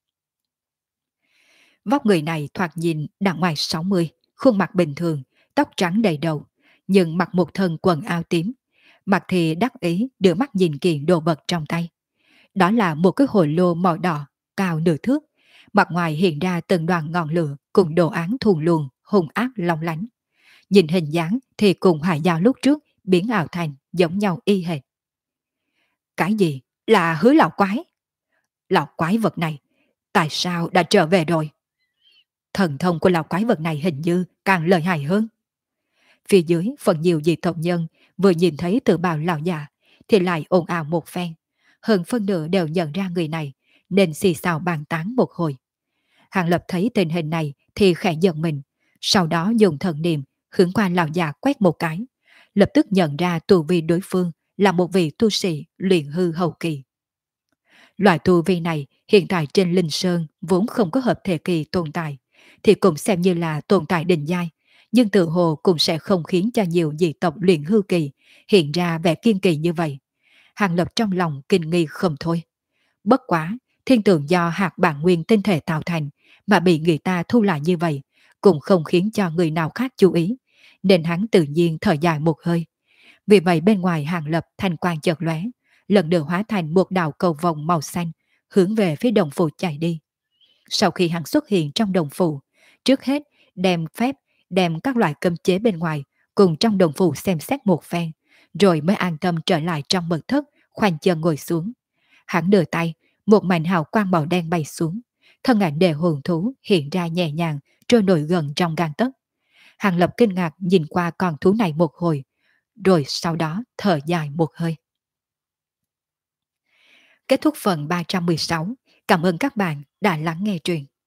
Vóc người này thoạt nhìn đã ngoài 60, khuôn mặt bình thường, tóc trắng đầy đầu, nhưng mặc một thân quần áo tím. Mặt thì đắc ý đưa mắt nhìn kiện đồ vật trong tay. Đó là một cái hồ lô màu đỏ, cao nửa thước. Mặt ngoài hiện ra từng đoàn ngọn lửa cùng đồ án thuần luồng, hung ác long lánh. Nhìn hình dáng thì cùng hỏa dao lúc trước biến ảo thành giống nhau y hệt. Cái gì? Là Hứa lão quái? Lão quái vật này, tại sao đã trở về rồi? Thần thông của lão quái vật này hình như càng lợi hại hơn. Phía dưới phần nhiều vị tộc nhân vừa nhìn thấy tự bào lão già thì lại ồn ào một phen. Hơn phân nửa đều nhận ra người này, nên xì xào bàn tán một hồi. Hàng Lập thấy tình hình này thì khẽ giận mình, sau đó dùng thần niệm hướng qua lão già quét một cái, lập tức nhận ra tu vi đối phương là một vị tu sĩ luyện hư hậu kỳ. Loại tu vi này hiện tại trên Linh Sơn vốn không có hợp thể kỳ tồn tại, thì cũng xem như là tồn tại đỉnh giai, nhưng tự hồ cũng sẽ không khiến cho nhiều dị tộc luyện hư kỳ hiện ra vẻ kiên kỳ như vậy. Hàng Lập trong lòng kinh nghi không thôi. Bất quá, thiên tượng do hạt bản nguyên tinh thể tạo thành mà bị người ta thu lại như vậy, cũng không khiến cho người nào khác chú ý, nên hắn tự nhiên thở dài một hơi. Vì vậy bên ngoài Hàng Lập thanh quang chợt lóe, lần lượt hóa thành một đạo cầu vồng màu xanh, hướng về phía đồng phủ chạy đi. Sau khi hắn xuất hiện trong đồng phủ, trước hết đem các loại cấm chế bên ngoài cùng trong đồng phủ xem xét một phen, rồi mới an tâm trở lại trong mật thất, khoanh chân ngồi xuống. Hắn đưa tay, một mảnh hào quang màu đen bay xuống, thân ảnh đề hồn thú hiện ra nhẹ nhàng, trôi nổi gần trong gang tấc. Hàng Lập kinh ngạc nhìn qua con thú này một hồi, rồi sau đó thở dài một hơi. Kết thúc phần 316. Cảm ơn các bạn đã lắng nghe truyện.